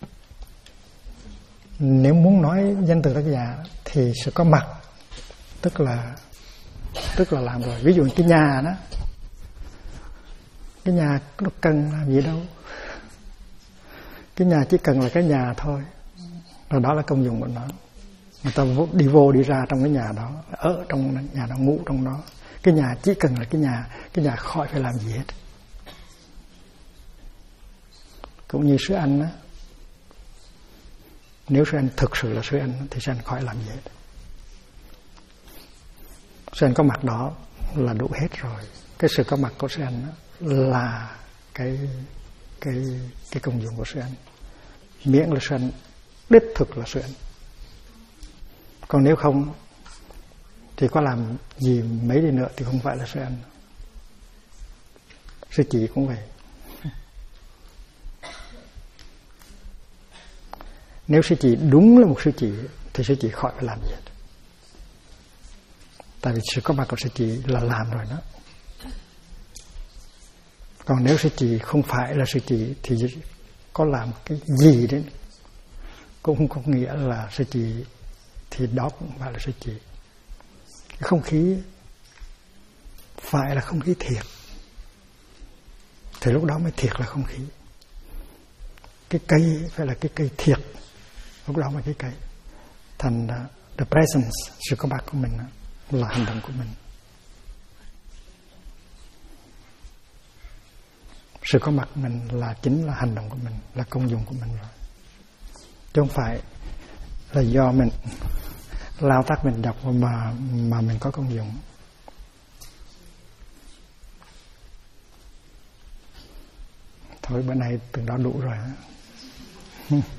nếu muốn nói danh từ tác giả thì sự có mặt tức là làm rồi. Ví dụ cái nhà đó, cái nhà nó cần làm gì đâu, cái nhà chỉ cần là cái nhà thôi, rồi đó là công dụng của nó. Người ta đi vô đi ra trong cái nhà đó, ở trong nhà đó, ngủ trong đó. Cái nhà chỉ cần là cái nhà khỏi phải làm gì hết. Cũng như sữa ăn á, nếu sữa ăn thực sự là sữa ăn thì sữa ăn khỏi làm gì hết. Sữa ăn có mặt đó là đủ hết rồi. Cái sự có mặt của sữa ăn là cái công dụng của sữa ăn, miễn là sữa ăn đích thực là sữa ăn. Còn nếu không thì có làm gì mấy đi nữa thì không phải là sữa ăn. Sư chỉ cũng vậy. Nếu sư chỉ đúng là một sư chỉ thì sư chỉ khỏi phải làm gì hết. Tại vì sự có mặt của sư chỉ là làm rồi đó. Còn nếu sư chỉ không phải là sư chỉ thì có làm cái gì đấy cũng không có nghĩa là sư chỉ, thì đó cũng phải là sư chỉ. Cái không khí phải là không khí thiệt thì lúc đó mới thiệt là không khí. Cái cây phải là cái cây thiệt, lúc đó mới cái cây. Thành the presence, sự có mặt của mình là hành động của mình. Sự có mặt mình là chính là hành động của mình, là công dụng của mình rồi. Chứ không phải là do mình lao tác mình đọc mà mình có công dụng. Thôi bữa nay từng đó đủ rồi.